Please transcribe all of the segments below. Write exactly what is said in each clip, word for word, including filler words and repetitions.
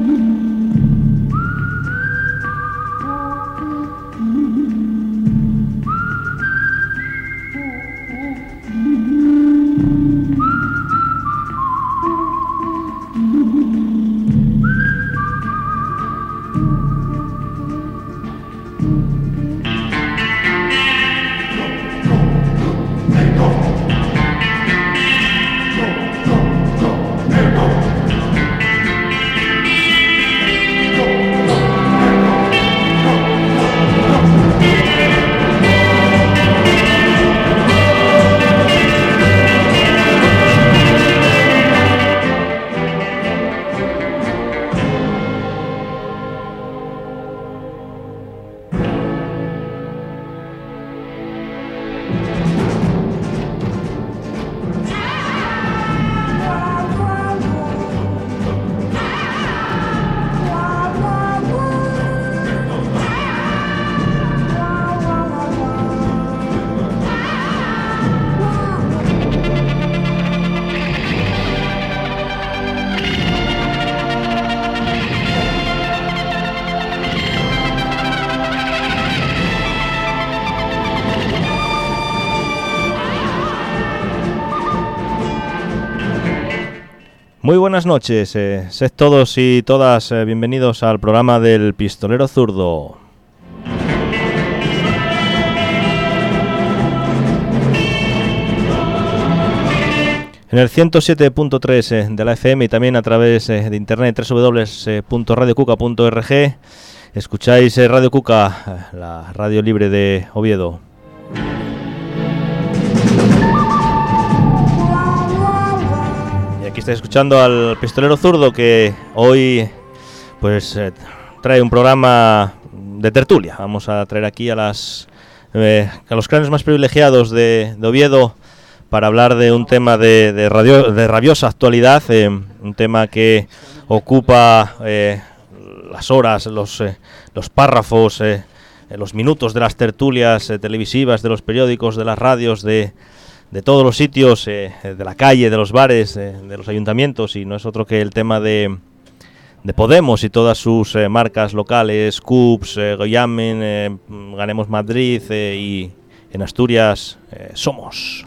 Muy buenas noches, eh, sed todos y todas eh, bienvenidos al programa del Pistolero Zurdo. En el ciento siete punto tres eh, de la F M y también a través eh, de internet doble u doble u doble u punto radio cuca punto org escucháis eh, Radio Cuca, eh, la radio libre de Oviedo. Aquí estáis escuchando al Pistolero Zurdo, que hoy pues eh, trae un programa de tertulia. Vamos a traer aquí a las eh, a los cráneos más privilegiados de, de Oviedo para hablar de un tema de, de, radio, de rabiosa actualidad, eh, un tema que ocupa eh, las horas, los, eh, los párrafos, eh, los minutos de las tertulias eh, televisivas, de los periódicos, de las radios, de de todos los sitios, eh, de la calle, de los bares, eh, de los ayuntamientos, y no es otro que el tema de, de Podemos y todas sus eh, marcas locales, C U P S, eh, Goyamen, eh, Ganemos Madrid eh, y en Asturias eh, Somos.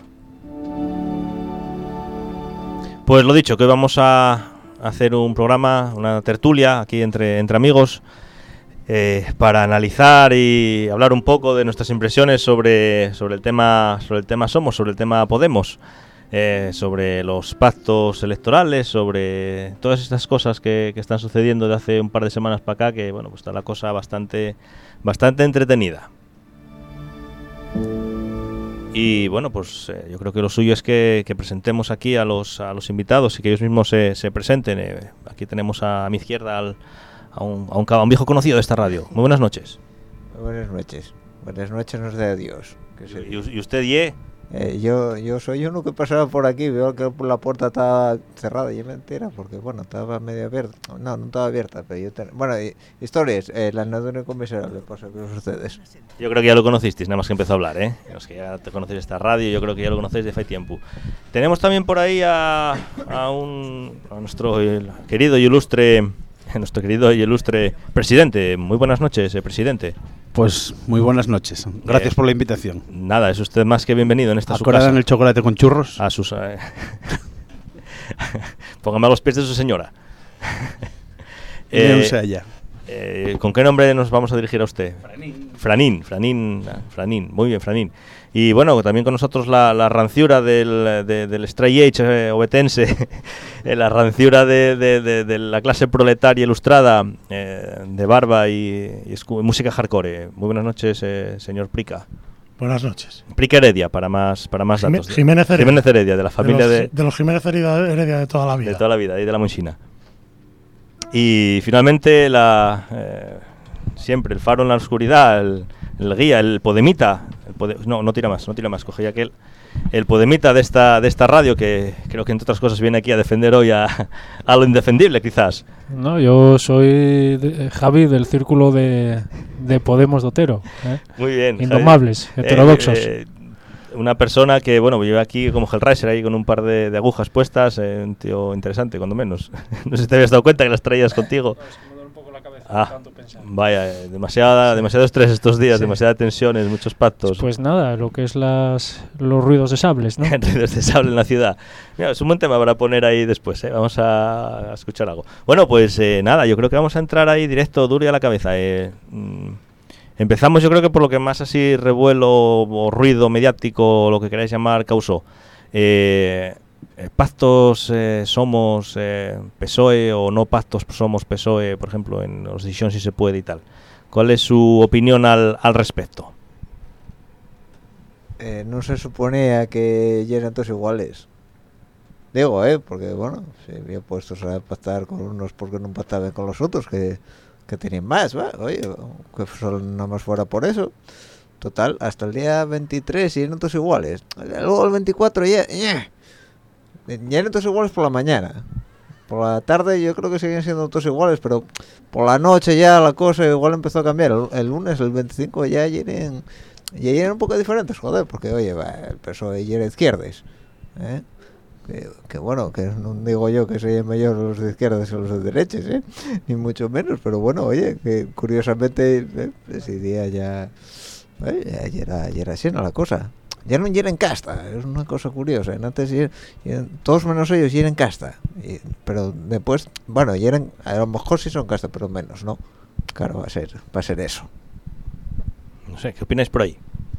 Pues lo dicho, que hoy vamos a hacer un programa, una tertulia aquí entre, entre amigos, Eh, para analizar y hablar un poco de nuestras impresiones sobre, sobre el tema sobre el tema Somos, sobre el tema Podemos, eh, sobre los pactos electorales, sobre todas estas cosas que, que están sucediendo de hace un par de semanas para acá, que bueno, pues está la cosa bastante bastante entretenida. Y bueno, pues eh, yo creo que lo suyo es que, que presentemos aquí a los a los invitados y que ellos mismos se, se presenten. Eh, aquí tenemos a, a mi izquierda al A un, a, un, a un viejo conocido de esta radio. Muy buenas noches. Muy buenas noches. Buenas noches nos da Dios. ¿Y, ¿Y usted, Ye? Eh, yo yo soy uno que pasaba por aquí, veo que la puerta estaba cerrada, y es mentira, porque bueno, estaba medio abierta. No, no estaba abierta, pero yo... Ten... Bueno, y, historias, eh, la nada inconmensurable pasa con ustedes. Yo creo que ya lo conocisteis, nada más que empezó a hablar, ¿eh? Los que ya te conocéis esta radio, yo creo que ya lo conocéis de hace tiempo. Tenemos también por ahí a, a, un, a nuestro querido y ilustre... nuestro querido y ilustre presidente. Muy buenas noches, eh, presidente. Pues muy buenas noches. Gracias eh, por la invitación. Nada, es usted más que bienvenido en esta su casa. ¿Acordarán el chocolate con churros? A sus... Eh, póngame a los pies de su señora. eh, no sé allá. Eh, ¿Con qué nombre nos vamos a dirigir a usted? Franín. Franín, Franín, Franín. Muy bien, Franín. Y bueno, también con nosotros la, la ranciura del, de, del Stray Age eh, obetense, la ranciura de, de, de, de la clase proletaria ilustrada, eh, de barba y, y escu- música hardcore. Muy buenas noches, eh, señor Prica. Buenas noches. Prica Heredia, para más para más datos. Jiménez Heredia. Jiménez Heredia, de la familia de... Los, de... de los Jiménez Heredia de toda la vida. De toda la vida, y de la Monchina. Y finalmente, la eh, siempre el faro en la oscuridad, el, el guía, el podemita... El pode, no, no tira más, no tira más, coge ya aquel... El podemita de esta de esta radio, que creo que entre otras cosas viene aquí a defender hoy a, a lo indefendible, quizás. No, yo soy de, Javi del círculo de, de Podemos de Otero. ¿eh? Muy bien. Indomables, Javi. heterodoxos. Eh, eh, una persona que, bueno, lleva aquí como Hellraiser ahí con un par de, de agujas puestas, eh, un tío interesante, cuando menos. No sé si te habías dado cuenta que las traías contigo. Ah, vaya, eh, demasiada, demasiado estrés estos días, sí. Demasiadas tensiones, muchos pactos. Pues nada, lo que es las los ruidos de sables, ¿no? Ruidos de sable en la ciudad. Mira, es un buen tema para poner ahí después, ¿eh? Vamos a, a escuchar algo. Bueno, pues eh, nada, yo creo que vamos a entrar ahí directo, duro y a la cabeza. Eh, mm, empezamos yo creo que por lo que más así revuelo o ruido mediático, o lo que queráis llamar, causó. Eh... Eh, pactos eh, somos eh, P S O E o no pactos somos P S O E, por ejemplo, en los decisiones si se puede y tal. ¿Cuál es su opinión al, al respecto? Eh, no se suponía que ya eran todos iguales. Digo, eh, porque bueno, se había puesto a pactar con unos porque no pactaban con los otros que, que tenían más, ¿va? Oye, que solo nada más fuera por eso. Total, hasta el día veintitrés ya eran todos iguales. Luego el veinticuatro ya... ya. Ya eran todos iguales por la mañana. Por la tarde yo creo que seguían siendo todos iguales, pero por la noche ya la cosa igual empezó a cambiar. El, el lunes, el veinticinco, ya eran, ya eran un poco diferentes, joder, porque oye, va, el P S O E ya era izquierdas. ¿Eh? Que, que bueno, que no digo yo que sean mejor los de izquierdas que los de derechas, ¿eh? Ni mucho menos, pero bueno, oye, que curiosamente ¿eh? ese día ya, ¿eh? ya, era, ya era así, ¿no? La cosa. Ya no eran casta, es una cosa curiosa. Antes ya, ya, todos menos ellos ya eran casta, y, pero después, bueno, ya eran, a lo mejor sí son casta, pero menos, ¿no? Claro, va a ser, va a ser eso. No sé, ¿qué opináis por ahí?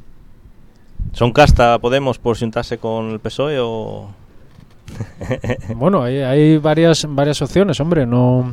¿Son casta Podemos por juntarse con el P S O E o...? Bueno, hay, hay varias varias opciones, hombre, no...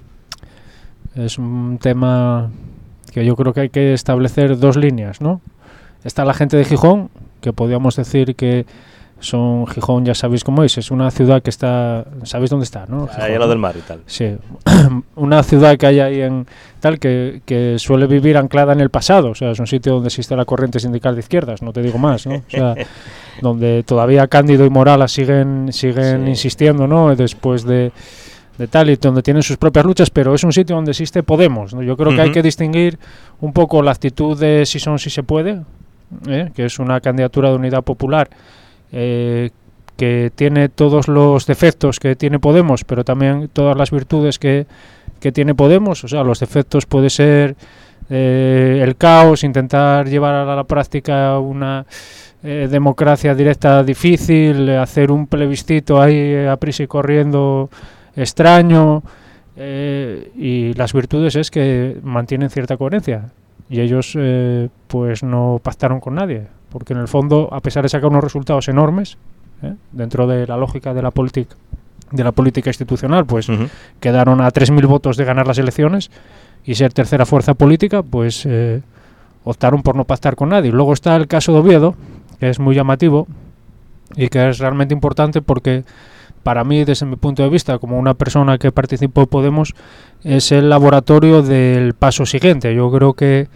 Es un tema que yo creo que hay que establecer dos líneas, ¿no? Está la gente de Gijón, que podríamos decir que son Gijón, ya sabéis cómo es, es una ciudad que está, sabéis dónde está, ¿no? Gijón, ahí al lado del mar y tal. Sí, una ciudad que hay ahí en tal que, que suele vivir anclada en el pasado, o sea, es un sitio donde existe la corriente sindical de izquierdas, no te digo más, ¿no? O sea, donde todavía Cándido y Morala siguen siguen sí. insistiendo, ¿no? Después de de tal y donde tienen sus propias luchas, pero es un sitio donde existe Podemos, ¿no? Yo creo uh-huh. que hay que distinguir un poco la actitud de Si son si se puede, ¿eh? Que es una candidatura de unidad popular eh, que tiene todos los defectos que tiene Podemos, pero también todas las virtudes que, que tiene Podemos. O sea, los defectos puede ser eh, el caos, intentar llevar a la práctica una eh, democracia directa difícil, hacer un plebiscito ahí a prisa y corriendo extraño, eh, y las virtudes es que mantienen cierta coherencia. Y ellos eh, pues no pactaron con nadie, porque en el fondo, a pesar de sacar unos resultados enormes, ¿eh? dentro de la lógica de la política de la política institucional, pues uh-huh. quedaron a tres mil votos de ganar las elecciones y ser tercera fuerza política, pues eh, optaron por no pactar con nadie. Luego está el caso de Oviedo, que es muy llamativo y que es realmente importante porque para mí, desde mi punto de vista, como una persona que participó en Podemos, es el laboratorio del paso siguiente. Yo creo que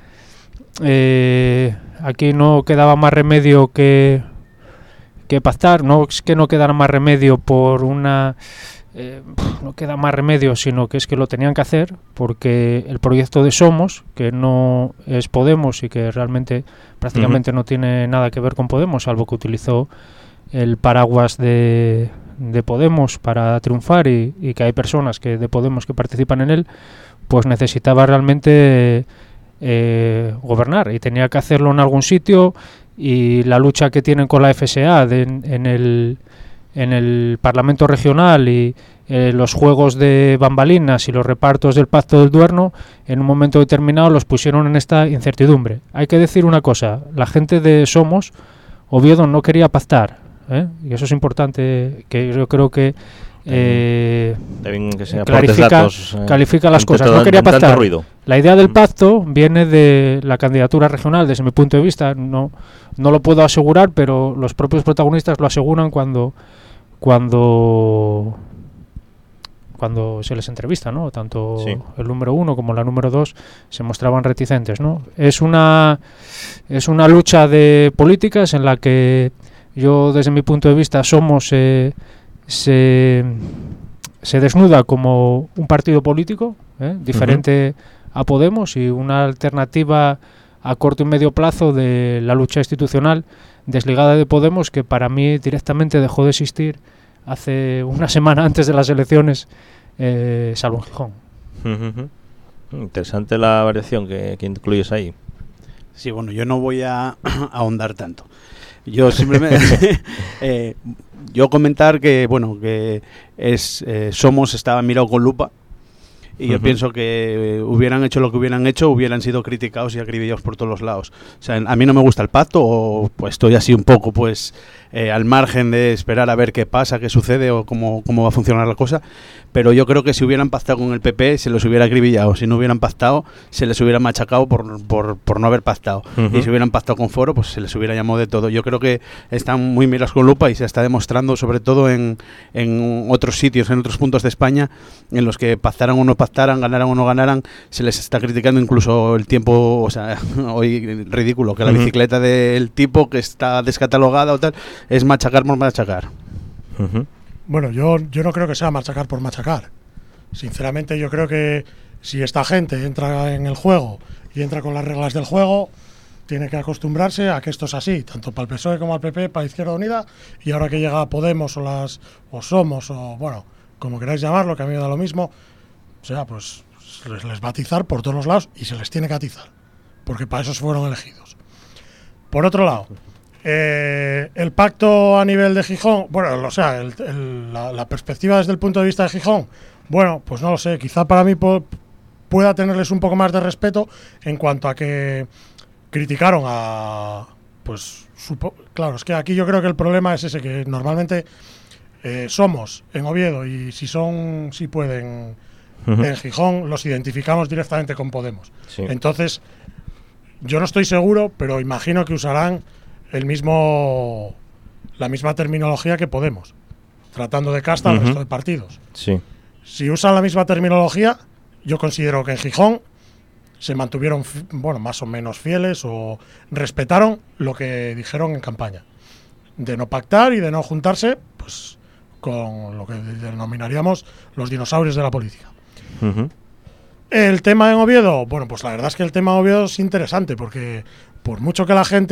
eh, aquí no quedaba más remedio que, que pactar. No es que no quedara más remedio por una... Eh, no queda más remedio, sino que es que lo tenían que hacer, porque el proyecto de Somos, que no es Podemos y que realmente prácticamente uh-huh. no tiene nada que ver con Podemos, salvo que utilizó el paraguas de... de Podemos para triunfar y, y que hay personas que de Podemos que participan en él, pues necesitaba realmente eh, gobernar y tenía que hacerlo en algún sitio, y la lucha que tienen con la F S A de, en, en, el, en el Parlamento Regional y eh, los juegos de bambalinas y los repartos del Pacto del Duerno, en un momento determinado los pusieron en esta incertidumbre. Hay que decir una cosa, la gente de Somos, Oviedo, no quería pactar, ¿eh? Y eso es importante, que yo creo que eh, que sea clarifica, datos, eh, califica las cosas. No quería pactar. La idea del pacto viene de la candidatura regional, desde mi punto de vista. No, no lo puedo asegurar, pero los propios protagonistas lo aseguran cuando cuando cuando se les entrevista, ¿no? Tanto sí. el número uno como la número dos se mostraban reticentes, ¿no? Es una es una lucha de políticas en la que yo, desde mi punto de vista, Somos eh, se, se desnuda como un partido político, ¿eh? diferente uh-huh. a Podemos, y una alternativa a corto y medio plazo de la lucha institucional desligada de Podemos, que para mí directamente dejó de existir hace una semana antes de las elecciones, eh, salvo en Gijón. Uh-huh. Interesante la variación que, que incluyes ahí. Sí, bueno, yo no voy a ahondar tanto. Yo simplemente eh, yo comentar que bueno que es eh, Somos estaba mirado con lupa y yo uh-huh. pienso que eh, hubieran hecho lo que hubieran hecho, hubieran sido criticados y acribillados por todos los lados. O sea, a mí no me gusta el pacto, o pues estoy así un poco pues eh, al margen de esperar a ver qué pasa, qué sucede o cómo, cómo va a funcionar la cosa. Pero yo creo que si hubieran pactado con el P P se los hubiera acribillado. Si no hubieran pactado se les hubiera machacado por, por, por no haber pactado. Uh-huh. Y si hubieran pactado con Foro pues se les hubiera llamado de todo. Yo creo que están muy mirados con lupa y se está demostrando sobre todo en, en otros sitios, en otros puntos de España, en los que pactaran o no pactaran, ganaran o no ganaran, se les está criticando incluso el tiempo, o sea, hoy ridículo, que la uh-huh. bicicleta del tipo que está descatalogada o tal, es machacar por machacar. Uh-huh. Bueno, yo, yo no creo que sea machacar por machacar. Sinceramente, yo creo que si esta gente entra en el juego y entra con las reglas del juego, tiene que acostumbrarse a que esto es así, tanto para el P S O E como al P P, para Izquierda Unida, y ahora que llega Podemos o las o Somos, o bueno, como queráis llamarlo, que a mí me da lo mismo, o sea, pues les, les va a atizar por todos los lados y se les tiene que atizar, porque para eso fueron elegidos. Por otro lado, Eh, el pacto a nivel de Gijón, bueno, o sea, el, el, la, la perspectiva desde el punto de vista de Gijón, bueno, pues no lo sé, quizá para mí po- pueda tenerles un poco más de respeto en cuanto a que criticaron a, pues, supo, claro, es que aquí yo creo que el problema es ese, que normalmente eh, Somos en Oviedo y si son, si pueden, uh-huh. en Gijón, los identificamos directamente con Podemos. Sí. Entonces, yo no estoy seguro, pero imagino que usarán el mismo la misma terminología que Podemos, tratando de casta uh-huh. al resto de partidos. Sí. Si usan la misma terminología, yo considero que en Gijón se mantuvieron, bueno, más o menos fieles o respetaron lo que dijeron en campaña, de no pactar y de no juntarse, pues, con lo que denominaríamos los dinosaurios de la política. Uh-huh. El tema en Oviedo, bueno, pues la verdad es que el tema de Oviedo es interesante, porque por mucho que la gente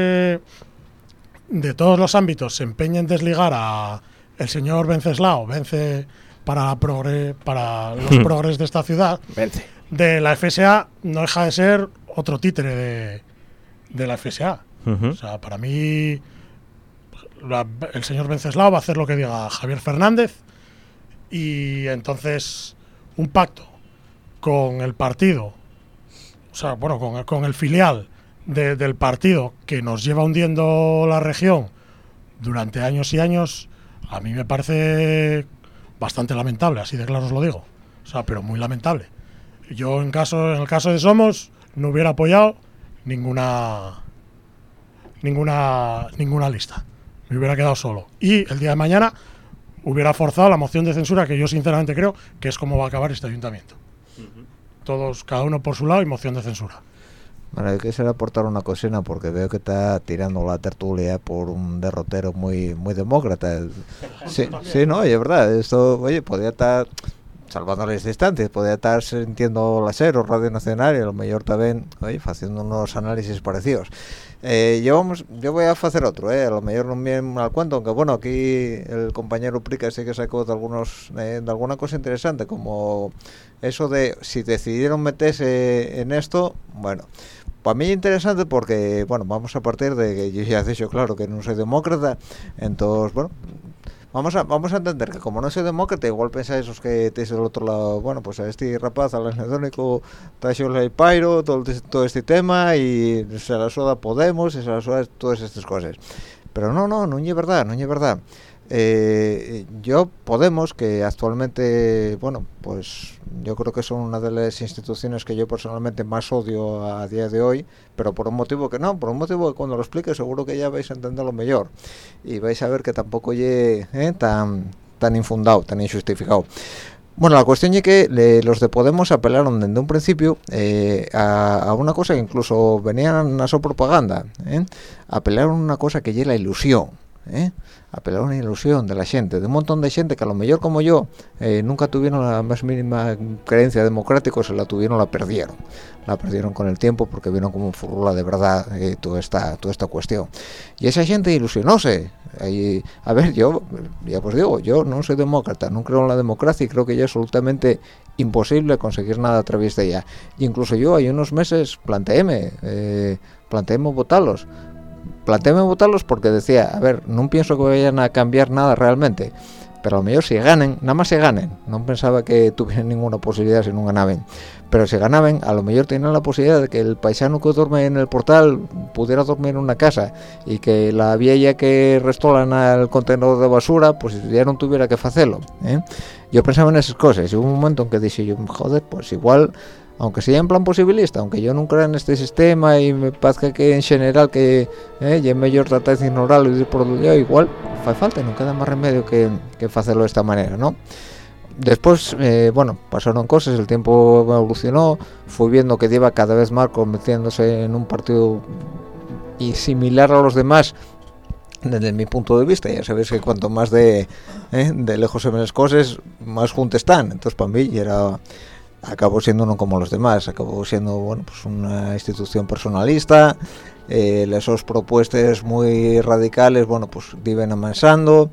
de todos los ámbitos se empeñe en desligar a el señor Venceslao, Vence para, progre, para los progres de esta ciudad, Vence. de la F S A, no deja de ser otro títere de, de la F S A. Uh-huh. O sea, para mí la, el señor Venceslao va a hacer lo que diga Javier Fernández, y entonces un pacto con el partido, o sea, bueno, con, con el filial de, del partido que nos lleva hundiendo la región durante años y años, a mí me parece bastante lamentable, así de claro os lo digo. O sea, pero muy lamentable. Yo en caso, en el caso de Somos, no hubiera apoyado ninguna ninguna ninguna lista. Me hubiera quedado solo. Y el día de mañana hubiera forzado la moción de censura, que yo sinceramente creo que es como va a acabar este ayuntamiento. Todos, cada uno por su lado, y moción de censura. Bueno, yo quisiera aportar una cocina, porque veo que está tirando la tertulia por un derrotero muy muy demócrata. Sí, sí, no, y es verdad, esto, oye, podría estar salvando las distancias, podría estar sintiendo la SER o Radio Nacional, y a lo mejor también, oye, haciendo unos análisis parecidos. Eh, yo, vamos, yo voy a hacer otro, eh, a lo mejor no me al cuento, aunque bueno, aquí el compañero Prica sí que sacó de, algunos, eh, de alguna cosa interesante, como eso de si decidieron meterse en esto, bueno, para mí es interesante porque, bueno, vamos a partir de que yo ya he dicho, claro, que no soy demócrata, entonces, bueno, vamos a vamos a entender que como no soy demócrata, igual pensáis esos que estáis del otro lado, bueno, pues a este rapaz, al anedónico, trajo el pairo, todo, todo este tema, y se la suda Podemos, y se la suda todas estas cosas. Pero no, no, no es verdad, no es verdad. Eh, yo, Podemos, que actualmente, bueno, pues yo creo que son una de las instituciones que yo personalmente más odio a día de hoy, pero por un motivo que no, por un motivo que cuando lo explique seguro que ya vais a entenderlo mejor, y vais a ver que tampoco es eh, tan, tan infundado, tan injustificado. Bueno, la cuestión es que le, los de Podemos apelaron desde un principio eh, a, a una cosa que incluso venían a su propaganda, ¿eh? Apelaron a una cosa que es la ilusión. ¿eh? Apelar a una ilusión de la gente, de un montón de gente que a lo mejor como yo eh, nunca tuvieron la más mínima creencia democrática, se la tuvieron, la perdieron la perdieron con el tiempo porque vieron como furula de verdad eh, toda esta toda esta cuestión, y esa gente ilusionóse. Y, a ver, yo ya pues digo, yo no soy demócrata, no creo en la democracia y creo que ya es absolutamente imposible conseguir nada a través de ella. Y incluso yo hay unos meses planteéme eh, planteéme votarlos planteéme votarlos porque decía, a ver, no pienso que vayan a cambiar nada realmente, pero a lo mejor si ganen, nada más se ganen, no pensaba que tuvieran ninguna posibilidad si no ganaban, pero si ganaban, a lo mejor tenían la posibilidad de que el paisano que duerme en el portal pudiera dormir en una casa y que la vieja que restolan al contenedor de basura pues ya no tuviera que hacerlo, ¿eh? Yo pensaba en esas cosas y hubo un momento en que dije yo, joder, pues igual, aunque sea en plan posibilista, aunque yo no crea en este sistema y me parezca que en general que eh, ya es mejor tratar de ignorarlo y de por lo igual fa falta, no queda más remedio que, que hacerlo de esta manera, ¿no? Después, eh, bueno, pasaron cosas, el tiempo evolucionó, fui viendo que iba cada vez más convirtiéndose en un partido y similar a los demás desde mi punto de vista. Ya sabéis que cuanto más de, eh, de lejos se ven las cosas, más juntas están. Entonces para mí era... acabó siendo uno como los demás, acabó siendo bueno pues una institución personalista, eh, las propuestas muy radicales, bueno pues viven amansando,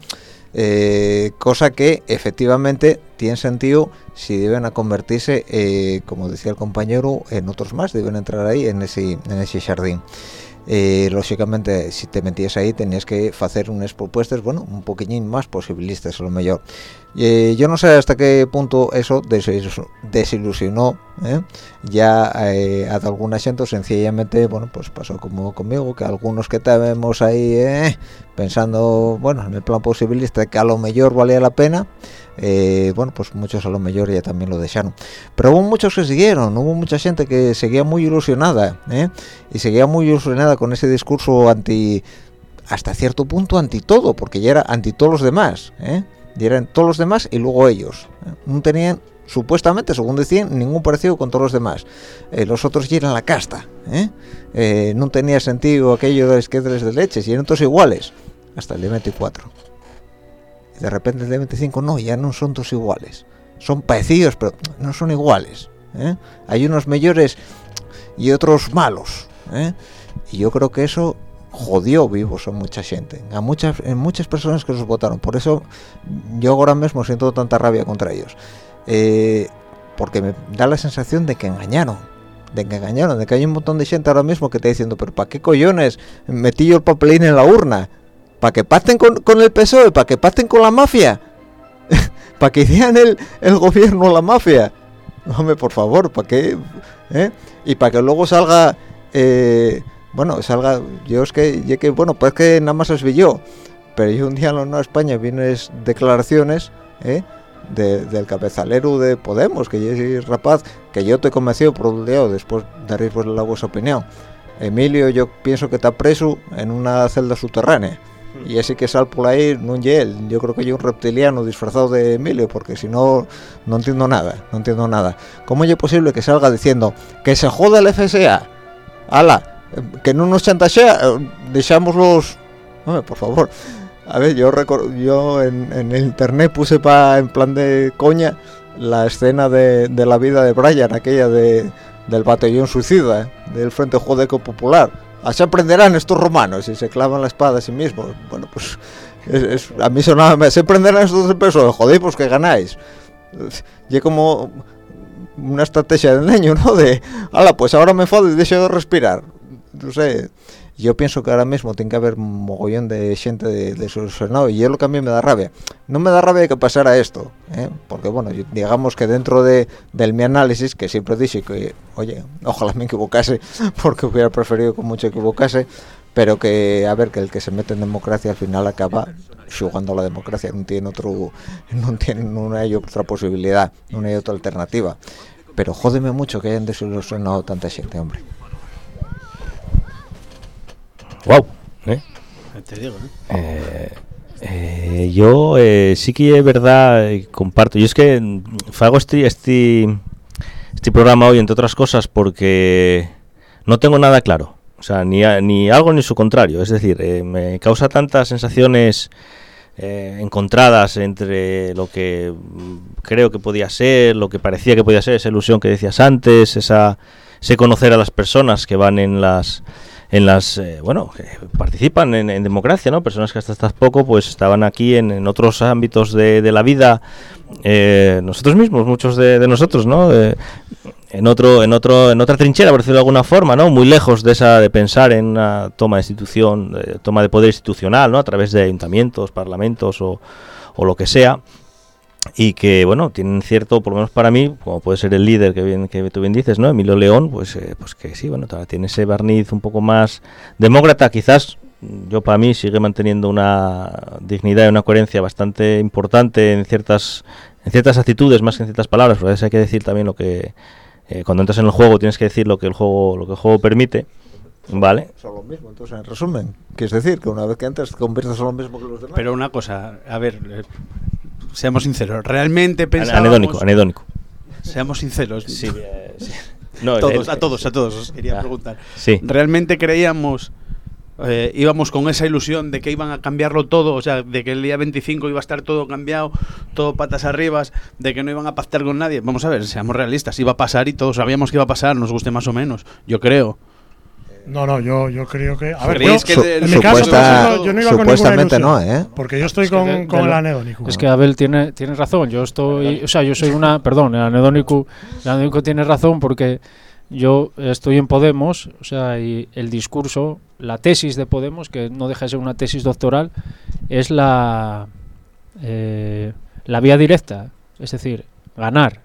eh, cosa que efectivamente tiene sentido si deben a convertirse, eh, como decía el compañero, en otros más, deben entrar ahí en ese, en ese jardín. Eh, lógicamente si te metías ahí tenías que hacer unas propuestas bueno un poquillín más posibilistas a lo mejor. Eh, yo no sé hasta qué punto eso desilusionó ¿eh? ya eh, a alguna gente, sencillamente bueno pues pasó como conmigo, que algunos que estábamos ahí eh, pensando bueno en el plan posibilista que a lo mejor valía la pena, eh, bueno pues muchos a lo mejor ya también lo dejaron, pero hubo muchos que siguieron, hubo mucha gente que seguía muy ilusionada ¿eh? y seguía muy ilusionada con ese discurso anti, hasta cierto punto anti todo, porque ya era anti todos los demás, ¿eh? y eran todos los demás y luego ellos, ¿eh? no tenían supuestamente, según decían, ningún parecido con todos los demás, eh, los otros ya eran la casta, ¿eh? Eh, no tenía sentido aquello de esquedres de leches y eran todos iguales hasta el día veinticuatro, y de repente el día veinticinco no, ya no son todos iguales, son parecidos pero no son iguales, ¿eh? hay unos mejores y otros malos, ¿eh? y yo creo que eso jodió vivos a mucha gente, a muchas en muchas personas que los votaron. Por eso yo ahora mismo siento tanta rabia contra ellos, eh, porque me da la sensación de que engañaron, de que engañaron, de que hay un montón de gente ahora mismo que está diciendo, pero ¿para qué cojones metí yo el papelín en la urna? ¿Para que pacten con, con el P S O E? ¿Para que pacten con la mafia? ¿Para que hicieran el, el gobierno la mafia? Hombre, por favor, ¿para qué? ¿Eh? Y para que luego salga... Eh, bueno, salga, yo es que, yo que bueno, pues que nada más es vi yo, pero yo un día en la España vi unas declaraciones ¿eh? de, del cabezalero de Podemos, que yo soy rapaz, que yo te he convencido por un día, después daréis pues la vuestra opinión. Emilio, yo pienso que está preso en una celda subterránea, y así que sal por ahí, no es él, yo creo que yo un reptiliano disfrazado de Emilio, porque si no, no entiendo nada, no entiendo nada. ¿Cómo es posible que salga diciendo que se joda el F S A? ¡Hala! Que no nos chantajea, dejamos hombre, por favor. A ver, yo record, yo en, en el internet puse pa, en plan de coña la escena de, de la vida de Brian, aquella de del batallón suicida, ¿eh? del Frente Judeco Popular. Así aprenderán estos romanos y se clavan la espada a sí mismos. Bueno, pues es, es, a mí sonaba, se aprenderán estos pesos, joder, pues que ganáis. Y como una estrategia de engaño, ¿no? De, ala, pues ahora me fodo y dejo de respirar. No sé, yo pienso que ahora mismo tiene que haber un mogollón de gente de, de solucionado, y es lo que a mí me da rabia. No me da rabia que pasara esto, ¿eh? Porque bueno, digamos que dentro de del mi análisis, que siempre dije que, oye, ojalá me equivocase, porque hubiera preferido que mucho equivocase, pero que, a ver, que el que se mete en democracia al final acaba jugando a la democracia, no tiene otro, no tiene, no hay otra posibilidad, no hay otra alternativa. Pero jódeme mucho que hayan desilusionado tanta gente, hombre. Wow, ¿eh? Te digo, ¿eh? Eh, eh, yo eh, sí que es verdad, eh, comparto. Yo es que mm, hago este, este, este programa hoy, entre otras cosas, porque no tengo nada claro. O sea, ni, a, ni algo ni su contrario. Es decir, eh, me causa tantas sensaciones eh, encontradas entre lo que creo que podía ser, lo que parecía que podía ser, esa ilusión que decías antes, esa, ese conocer a las personas que van en las... en las eh, bueno que participan en, en democracia, ¿no? Personas que hasta hace poco pues estaban aquí en, en otros ámbitos de, de la vida, eh, nosotros mismos, muchos de, de nosotros, ¿no? Eh, en otro en otro en otra trinchera, por decirlo de alguna forma, ¿no? Muy lejos de esa de pensar en una toma de institución, de, toma de poder institucional, ¿no? A través de ayuntamientos, parlamentos o, o lo que sea. Y que, bueno, tienen cierto, por lo menos para mí, como puede ser el líder que bien que tú bien dices, ¿no? Emilio León, pues eh, pues que sí, bueno, tiene ese barniz un poco más demócrata, quizás. Yo para mí sigue manteniendo una dignidad y una coherencia bastante importante en ciertas en ciertas actitudes más que en ciertas palabras, porque a veces hay que decir también lo que eh, cuando entras en el juego tienes que decir lo que el juego lo que el juego permite. Vale. Son lo mismo, entonces en resumen, que es decir, que una vez que entras te conviertes en lo mismo que los demás. Pero una cosa, a ver, eh, seamos sinceros, realmente pensábamos... Anedónico, anedónico. Seamos sinceros. Sí, eh, sí. No, todos, el, a todos, a todos os quería ah, preguntar. Sí. ¿Realmente creíamos, eh, íbamos con esa ilusión de que iban a cambiarlo todo, o sea, de que el día veinticinco iba a estar todo cambiado, todo patas arriba, de que no iban a pactar con nadie? Vamos a ver, seamos realistas, iba a pasar y todos sabíamos que iba a pasar, nos guste más o menos, yo creo. No, no, yo, yo creo que... A ver, ¿Creéis yo, que en de, mi caso, supuesta, yo no iba con supuestamente ninguna no, ilusión, ¿eh? porque yo estoy Es que con, de- con de el lo- anedónico. Es que Abel tiene, tiene razón. Yo estoy, o sea, yo soy una, perdón, el anedónico, el anedónico tiene razón porque yo estoy en Podemos, o sea, y el discurso, la tesis de Podemos, que no deja de ser una tesis doctoral, es la, eh, la vía directa, es decir, ganar.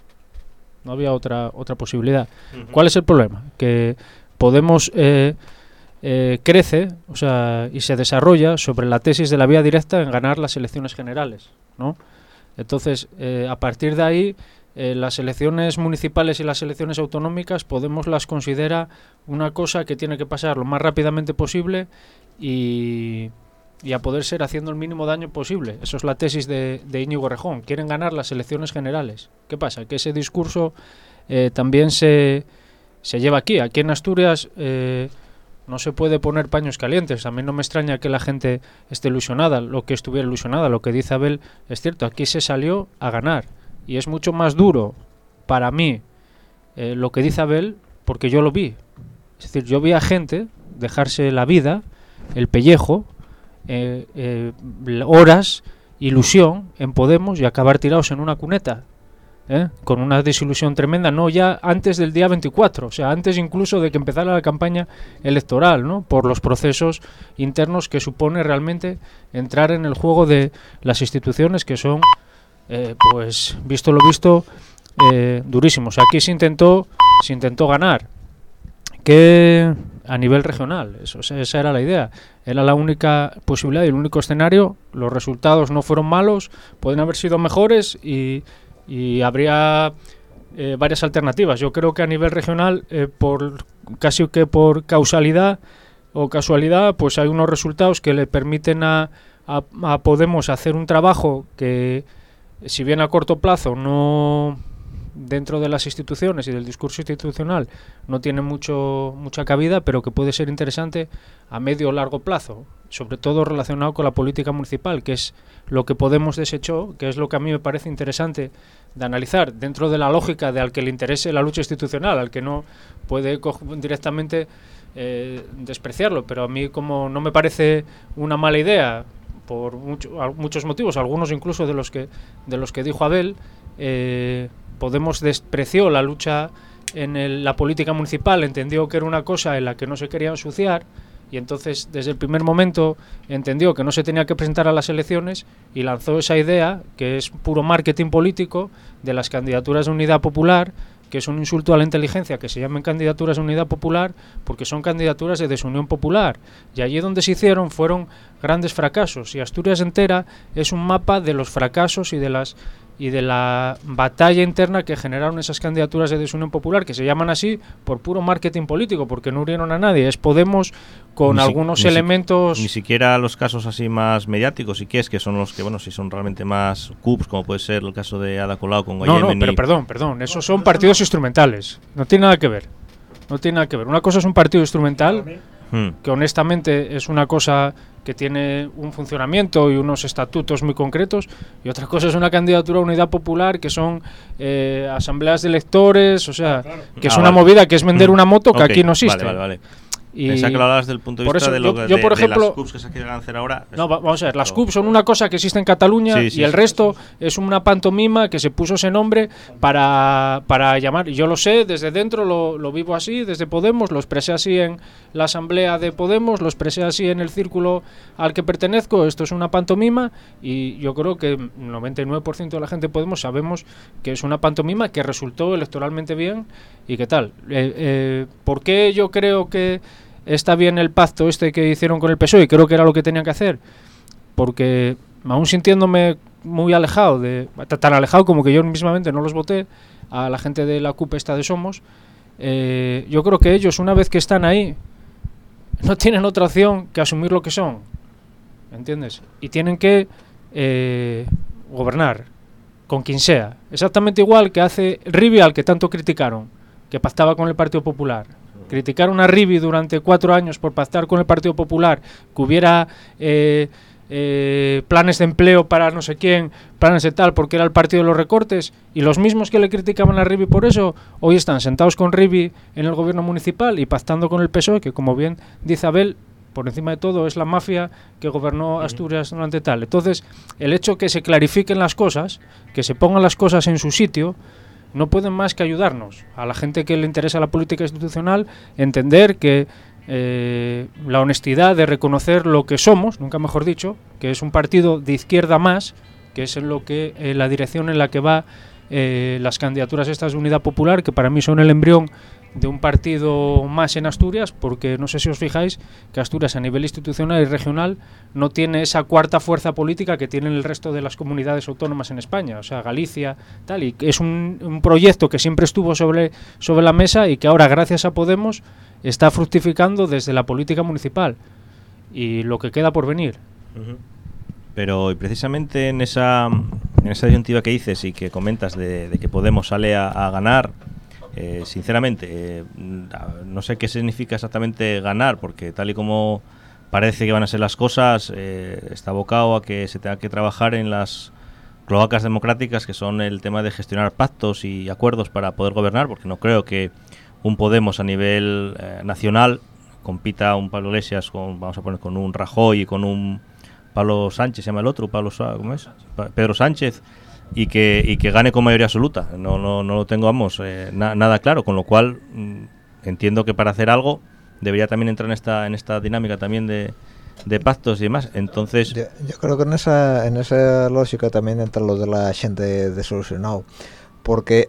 No había otra otra posibilidad. Uh-huh. ¿Cuál es el problema? Que Podemos eh, eh, crece, o sea, y se desarrolla sobre la tesis de la vía directa en ganar las elecciones generales, ¿no? Entonces, eh, a partir de ahí, eh, las elecciones municipales y las elecciones autonómicas, Podemos las considera una cosa que tiene que pasar lo más rápidamente posible y, y a poder ser haciendo el mínimo daño posible. Eso es la tesis de, de Íñigo Errejón. Quieren ganar las elecciones generales. ¿Qué pasa? Que ese discurso eh, también se, se lleva aquí. Aquí en Asturias eh, no se puede poner paños calientes. A mí no me extraña que la gente esté ilusionada, lo que estuviera ilusionada. Lo que dice Abel es cierto. Aquí se salió a ganar. Y es mucho más duro para mí eh, lo que dice Abel, porque yo lo vi. Es decir, yo vi a gente dejarse la vida, el pellejo, eh, eh, horas, ilusión en Podemos y acabar tirados en una cuneta, ¿eh? Con una desilusión tremenda, no ya antes del día veinticuatro, o sea, antes incluso de que empezara la campaña electoral, ¿no? Por los procesos internos que supone realmente entrar en el juego de las instituciones que son, eh, pues, visto lo visto, eh, durísimos. Aquí se intentó, se intentó ganar, que a nivel regional, eso, esa era la idea, era la única posibilidad y el único escenario. Los resultados no fueron malos, pueden haber sido mejores y, y habría eh, varias alternativas. Yo creo que a nivel regional, eh, por casi que por causalidad o casualidad, pues hay unos resultados que le permiten a, a, a Podemos hacer un trabajo que, si bien a corto plazo no, dentro de las instituciones y del discurso institucional, no tiene mucho mucha cabida, pero que puede ser interesante a medio o largo plazo, sobre todo relacionado con la política municipal, que es lo que Podemos desechó, que es lo que a mí me parece interesante de analizar dentro de la lógica de al que le interese la lucha institucional, al que no puede directamente eh, despreciarlo, pero a mí, como no me parece una mala idea por mucho, muchos motivos, algunos incluso de los que de los que dijo Abel, eh, Podemos despreció la lucha en el, la política municipal, entendió que era una cosa en la que no se quería ensuciar y entonces desde el primer momento entendió que no se tenía que presentar a las elecciones y lanzó esa idea, que es puro marketing político, de las candidaturas de unidad popular, que es un insulto a la inteligencia que se llamen candidaturas de unidad popular, porque son candidaturas de desunión popular, y allí donde se hicieron fueron grandes fracasos, y Asturias entera es un mapa de los fracasos y de las y de la batalla interna que generaron esas candidaturas de desunión popular, que se llaman así por puro marketing político, porque no hirieron a nadie. Es Podemos con ni algunos si, ni elementos... Si, ni siquiera los casos así más mediáticos, y que es que son los que, bueno, si son realmente más cups, como puede ser el caso de Ada Colau con Guayemen. No, no, pero y... perdón, perdón, esos son partidos instrumentales, no tiene nada que ver. no tiene nada que ver. Una cosa es un partido instrumental, Hmm. que honestamente es una cosa que tiene un funcionamiento y unos estatutos muy concretos, y otra cosa es una candidatura a Unidad Popular, que son eh, asambleas de electores, o sea, que es Ah, una vale. movida que es vender Hmm. una moto que Ok, aquí no existe. Vale, vale, vale. Y Pensaba que lo hablabas del punto de por vista eso de, lo, yo- de, yo, por de ejemplo- las C U Ps que se quieren hacer ahora. No, va- vamos a ver, las Pero- C U P son una cosa que existe en Cataluña Sí, sí, y el sí. resto es una pantomima que se puso ese nombre para, para llamar. Yo lo sé, desde dentro lo, lo vivo así, desde Podemos, lo expresé así en la asamblea de Podemos, lo expresé así en el círculo al que pertenezco. Esto es una pantomima y yo creo que el noventa y nueve por ciento de la gente de Podemos sabemos que es una pantomima que resultó electoralmente bien y qué tal. Eh, eh, ¿Por qué yo creo que está bien el pacto este que hicieron con el P S O E? Y creo que era lo que tenían que hacer, porque aún sintiéndome muy alejado, de tan alejado como que yo mismamente no los voté, a la gente de la C U P esta de Somos, eh, yo creo que ellos, una vez que están ahí, no tienen otra opción que asumir lo que son, ¿entiendes? Y tienen que eh, gobernar con quien sea, exactamente igual que hace Rivi, al que tanto criticaron, que pactaba con el Partido Popular. Criticaron a Rivi durante cuatro años por pactar con el Partido Popular, que hubiera eh, eh, planes de empleo para no sé quién, planes de tal, porque era el partido de los recortes, y los mismos que le criticaban a Rivi por eso, hoy están sentados con Rivi en el gobierno municipal y pactando con el P S O E, que como bien dice Abel, por encima de todo es la mafia que gobernó Asturias durante tal. Entonces, el hecho que se clarifiquen las cosas, que se pongan las cosas en su sitio, no pueden más que ayudarnos a la gente que le interesa la política institucional, entender que eh, la honestidad de reconocer lo que somos, nunca mejor dicho, que es un partido de izquierda más, que es en lo que eh, la dirección en la que va eh, las candidaturas estas de Unidad Popular, que para mí son el embrión de un partido más en Asturias, porque no sé si os fijáis que Asturias a nivel institucional y regional no tiene esa cuarta fuerza política que tienen el resto de las comunidades autónomas en España, o sea, Galicia, tal, y es un, un proyecto que siempre estuvo sobre, sobre la mesa y que ahora, gracias a Podemos, está fructificando desde la política municipal y lo que queda por venir. Uh-huh. Pero y precisamente en esa, en esa disyuntiva que dices y que comentas de, de que Podemos sale a, a ganar, Eh, sinceramente, eh, no sé qué significa exactamente ganar, porque tal y como parece que van a ser las cosas, eh, está abocado a que se tenga que trabajar en las cloacas democráticas, que son el tema de gestionar pactos y acuerdos para poder gobernar, porque no creo que un Podemos a nivel eh, nacional compita un Pablo Iglesias con, vamos a poner, con un Rajoy y con un Pablo Sánchez, se llama el otro, Pablo, ¿cómo es? Pa- Pedro Sánchez. Y que, y que gane con mayoría absoluta. No, no, no lo tengo, vamos, eh, na, nada claro. Con lo cual, mmm, entiendo que para hacer algo debería también entrar en esta en esta dinámica también de, de pactos y demás. Entonces, yo, yo creo que en esa en esa lógica también entra lo de la gente desolucionado. Porque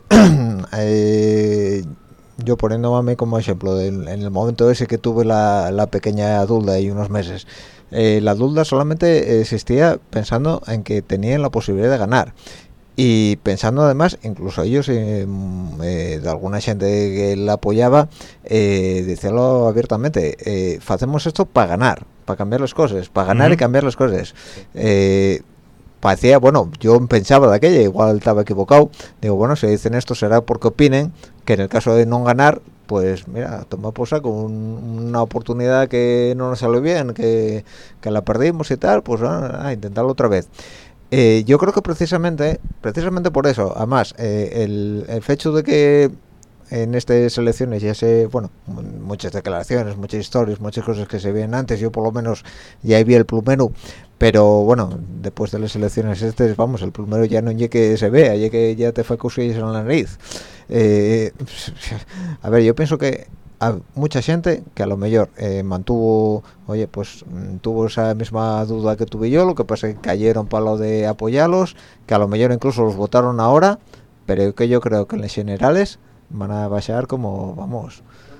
eh, yo poniéndome a mí como ejemplo, en, en el momento ese que tuve la, la pequeña duda y unos meses, eh, la duda solamente existía pensando en que tenían la posibilidad de ganar. Y pensando además, incluso ellos, eh, eh, de alguna gente que la apoyaba, eh, decirlo abiertamente, eh, hacemos esto para ganar, para cambiar las cosas, para ganar uh-huh. y cambiar las cosas. Eh, parecía, bueno, yo pensaba de aquella, igual estaba equivocado, digo, bueno, si dicen esto será porque opinen que en el caso de no ganar, pues mira, toma por saco un, una oportunidad que no nos salió bien, que, que la perdimos y tal, pues a, a intentarlo otra vez. Eh, yo creo que precisamente precisamente por eso, además, eh, el, el hecho de que en estas elecciones ya se, bueno, muchas declaraciones, muchas historias, muchas cosas que se ven antes, yo por lo menos ya vi el plumero, pero bueno, después de las elecciones estas, vamos, el plumero ya no es que se vea, ya que ya te fue cosillas en la nariz. Eh, a ver, yo pienso que a mucha gente que a lo mejor eh, mantuvo, oye, pues tuvo esa misma duda que tuve yo, lo que pasa es que cayeron para lo de apoyarlos, que a lo mejor incluso los votaron ahora, pero que yo creo que en las generales van a bajar como, vamos,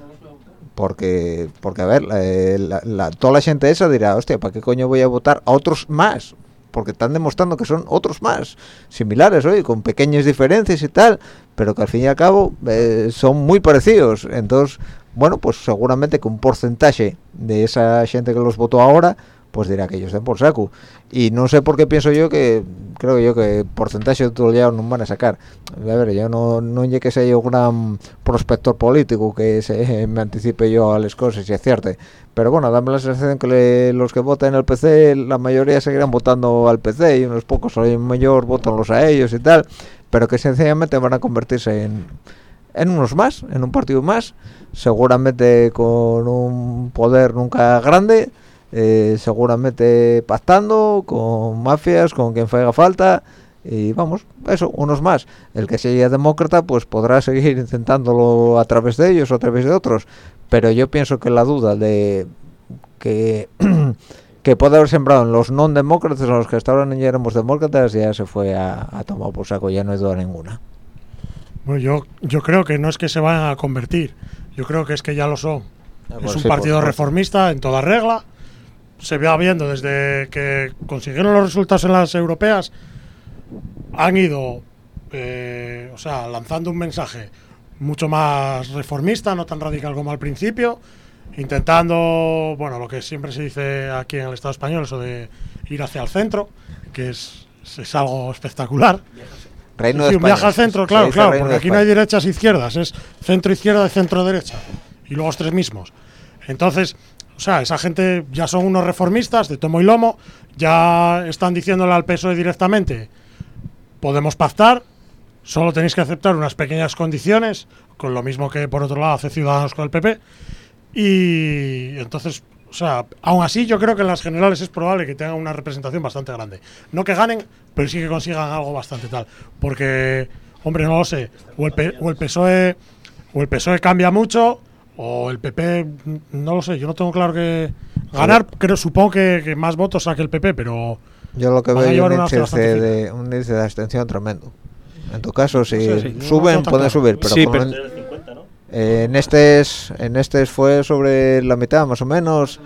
porque, porque a ver, la, la, toda la gente esa dirá, hostia, ¿para qué coño voy a votar a otros más? Porque están demostrando que son otros más, similares, oye, con pequeñas diferencias y tal, pero que al fin y al cabo eh, son muy parecidos. Entonces, bueno, pues seguramente que un porcentaje de esa gente que los votó ahora, pues dirá que ellos den por saco. Y no sé por qué pienso yo que, creo yo que porcentaje de todo el no van a sacar. A ver, yo no no llegue que sea yo un gran prospector político que se me anticipe yo a las cosas y acierte. Pero bueno, dame la sensación que le, los que votan en el P C, la mayoría seguirán votando al P C y unos pocos, o mayor, votanlos a ellos y tal, pero que sencillamente van a convertirse en, en unos más, en un partido más, seguramente con un poder nunca grande, eh, seguramente pactando con mafias, con quien haga falta, y vamos, eso, unos más. El que sea demócrata pues podrá seguir intentándolo a través de ellos o a través de otros, pero yo pienso que la duda de que que puede haber sembrado en los no demócratas, en los que hasta ahora no éramos demócratas, ya se fue a, a tomar por saco, ya no hay duda ninguna. Bueno, yo yo creo que no es que se vayan a convertir, yo creo que es que ya lo son. Ah, es bueno, un sí, partido por reformista en toda regla, se va viendo desde que consiguieron los resultados en las europeas, han ido eh, o sea, lanzando un mensaje mucho más reformista, no tan radical como al principio, intentando, bueno, lo que siempre se dice aquí en el Estado español, eso de ir hacia el centro, que es, es algo espectacular. Reino Sí, de un España. viaje al centro, Se claro, dice claro, Reino porque de aquí no hay España. derechas e izquierdas, es centro izquierda y centro derecha, y luego los tres mismos. Entonces, o sea, esa gente ya son unos reformistas de tomo y lomo, ya están diciéndole al P S O E directamente, podemos pactar, solo tenéis que aceptar unas pequeñas condiciones, con lo mismo que por otro lado hace Ciudadanos con el P P, y entonces, o sea, aún así yo creo que en las generales es probable que tengan una representación bastante grande. No que ganen, pero sí que consigan algo bastante tal, porque, hombre, no lo sé, o el, P o el P S O E o el P S O E cambia mucho, o el P P, no lo sé, yo no tengo claro que ganar, creo, supongo que, que más votos saque el P P, pero Yo lo que van a veo es llevar un una índice bastante fina. de, un índice de abstención tremendo. En tu caso, si Sí, sí, no, suben, no tan pueden claro. subir, pero Sí, como pero- en, eh, en estes en estes fue sobre la mitad, más o menos.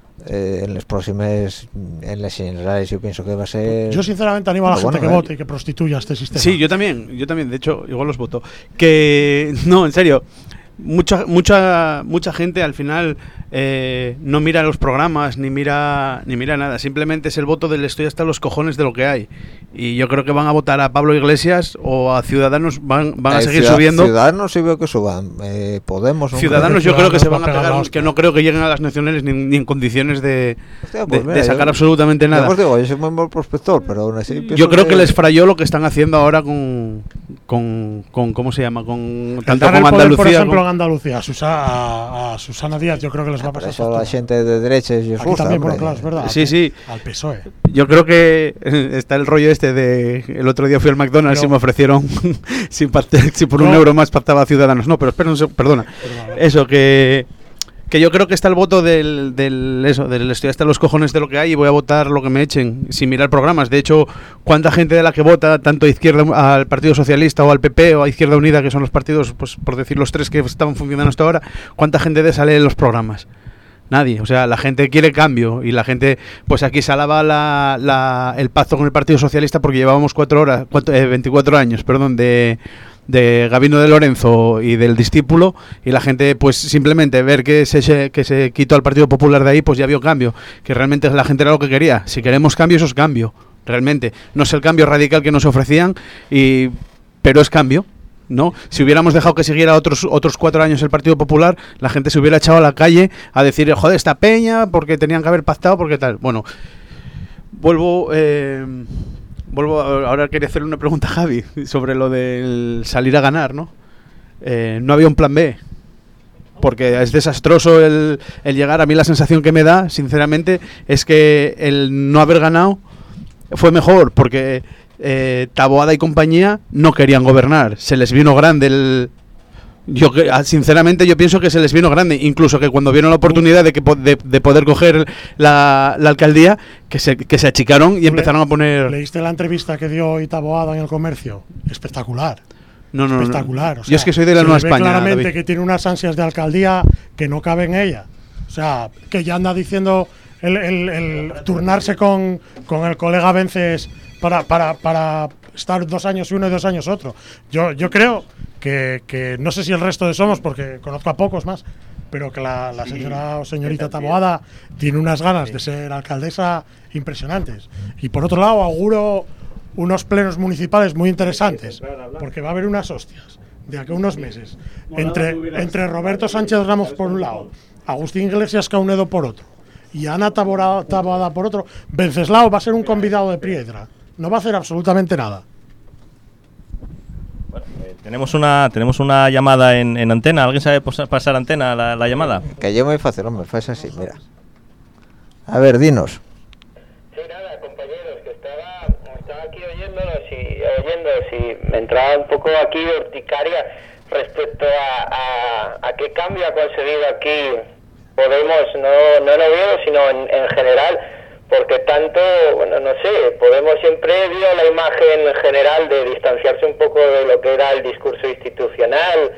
Eh, en las próximas, en las generales, yo pienso que va a ser. yo sinceramente animo a la Pero gente bueno, que eh. vote y que prostituya este sistema. Sí, yo también, yo también, de hecho, igual los voto. Que, no, en serio, mucha mucha mucha gente al final eh, no mira los programas ni mira ni mira nada, simplemente es el voto del estoy hasta los cojones de lo que hay. Y yo creo que van a votar a Pablo Iglesias o a Ciudadanos, van, van a Eh, seguir Ciudad- subiendo. Ciudadanos sí veo que suban. Eh, Podemos. no Ciudadanos creo yo que creo que se Ciudadanos van a va a pegar pegar, la que hostia. no creo que lleguen a las nacionales ni, ni en condiciones de, Hostia, de, pues mira, de sacar yo- absolutamente Yo nada. os digo, yo soy muy buen prospector, pero aún así pienso Yo creo que les falló lo que están haciendo ahora con, con, con ¿cómo se llama? Con tanto Dar el con poder, Andalucía. por ejemplo, con- a Andalucía, a, Susa- a, a Susana Díaz, yo creo que les va a Por pasar. eso la factura. gente de derechas y os Aquí gusta, también, hombre. bueno, claro, es verdad. Sí, al- sí. Al P S O E. Yo creo que eh, está el rollo este de el otro día fui al McDonald's Pero- y me ofrecieron si, pacté- si por un No. euro más pactaba Ciudadanos. No, pero espera un seg- perdona. Perdón, Eso que que yo creo que está el voto del, del eso, del estoy hasta los cojones de lo que hay y voy a votar lo que me echen sin mirar programas. De hecho, cuánta gente de la que vota tanto a izquierda al Partido Socialista o al P P o a Izquierda Unida, que son los partidos, pues por decir los tres que estaban funcionando hasta ahora, cuánta gente de sale en los programas. Nadie, o sea, la gente quiere cambio y la gente, pues aquí se alaba la, la, el pacto con el Partido Socialista porque llevábamos cuatro horas, cuatro, eh, veinticuatro años, perdón, de, de Gabino de Lorenzo y del discípulo y la gente, pues simplemente ver que se, que se quitó al Partido Popular de ahí, pues ya vio cambio, que realmente la gente era lo que quería. Si queremos cambio, eso es cambio, realmente. No es el cambio radical que nos ofrecían, y pero es cambio. ¿No? Si hubiéramos dejado que siguiera otros otros cuatro años el Partido Popular, la gente se hubiera echado a la calle a decir, joder, esta peña, porque tenían que haber pactado, porque tal. Bueno, vuelvo eh, vuelvo a- ahora quería hacerle una pregunta a Javi sobre lo del salir a ganar, ¿no? Eh, no había un plan B, porque es desastroso el, el llegar. A mí la sensación que me da, sinceramente, es que el no haber ganado fue mejor, porque eh, Taboada y compañía no querían gobernar, se les vino grande el... Yo que- ah, sinceramente yo pienso que se les vino grande, incluso que cuando vieron la oportunidad de que po- de, de poder coger la, la alcaldía, que se, que se achicaron y ¿Tú empezaron le- a poner... ¿Leíste la entrevista que dio Itaboada en El Comercio? Espectacular. No, no, no. Espectacular. o Yo sea, es que soy de la se Nueva le ve España, claramente David. que tiene unas ansias de alcaldía que no cabe en ella. O sea, que ya anda diciendo el, el- el turnarse con, con el colega Vences para, para, para estar dos años uno y dos años otro. Yo, yo creo que, que no sé si el resto de Somos, porque conozco a pocos más, pero que la, la señora o señorita Taboada tiene unas ganas de ser alcaldesa impresionantes. Y por otro lado, auguro unos plenos municipales muy interesantes, porque va a haber unas hostias de aquí a unos meses entre, entre Roberto Sánchez Ramos por un lado, Agustín Iglesias Caunedo por otro y Ana Taboada por otro. Venceslao va a ser un convidado de piedra, no va a hacer absolutamente nada. Bueno, eh, tenemos una tenemos una llamada en, en antena. ¿Alguien sabe pasar antena la, la llamada? Que yo muy fácil, hombre, fue así, mira. A ver, dinos. Sí, nada, compañeros, que estaba, estaba aquí oyéndolos y oyéndolos y me entraba un poco aquí de urticaria respecto a, a, a qué cambio ha conseguido aquí Podemos, no, no en Oviedo, sino en, en general, porque tanto, bueno, no sé, Podemos siempre dio la imagen general de distanciarse un poco de lo que era el discurso institucional,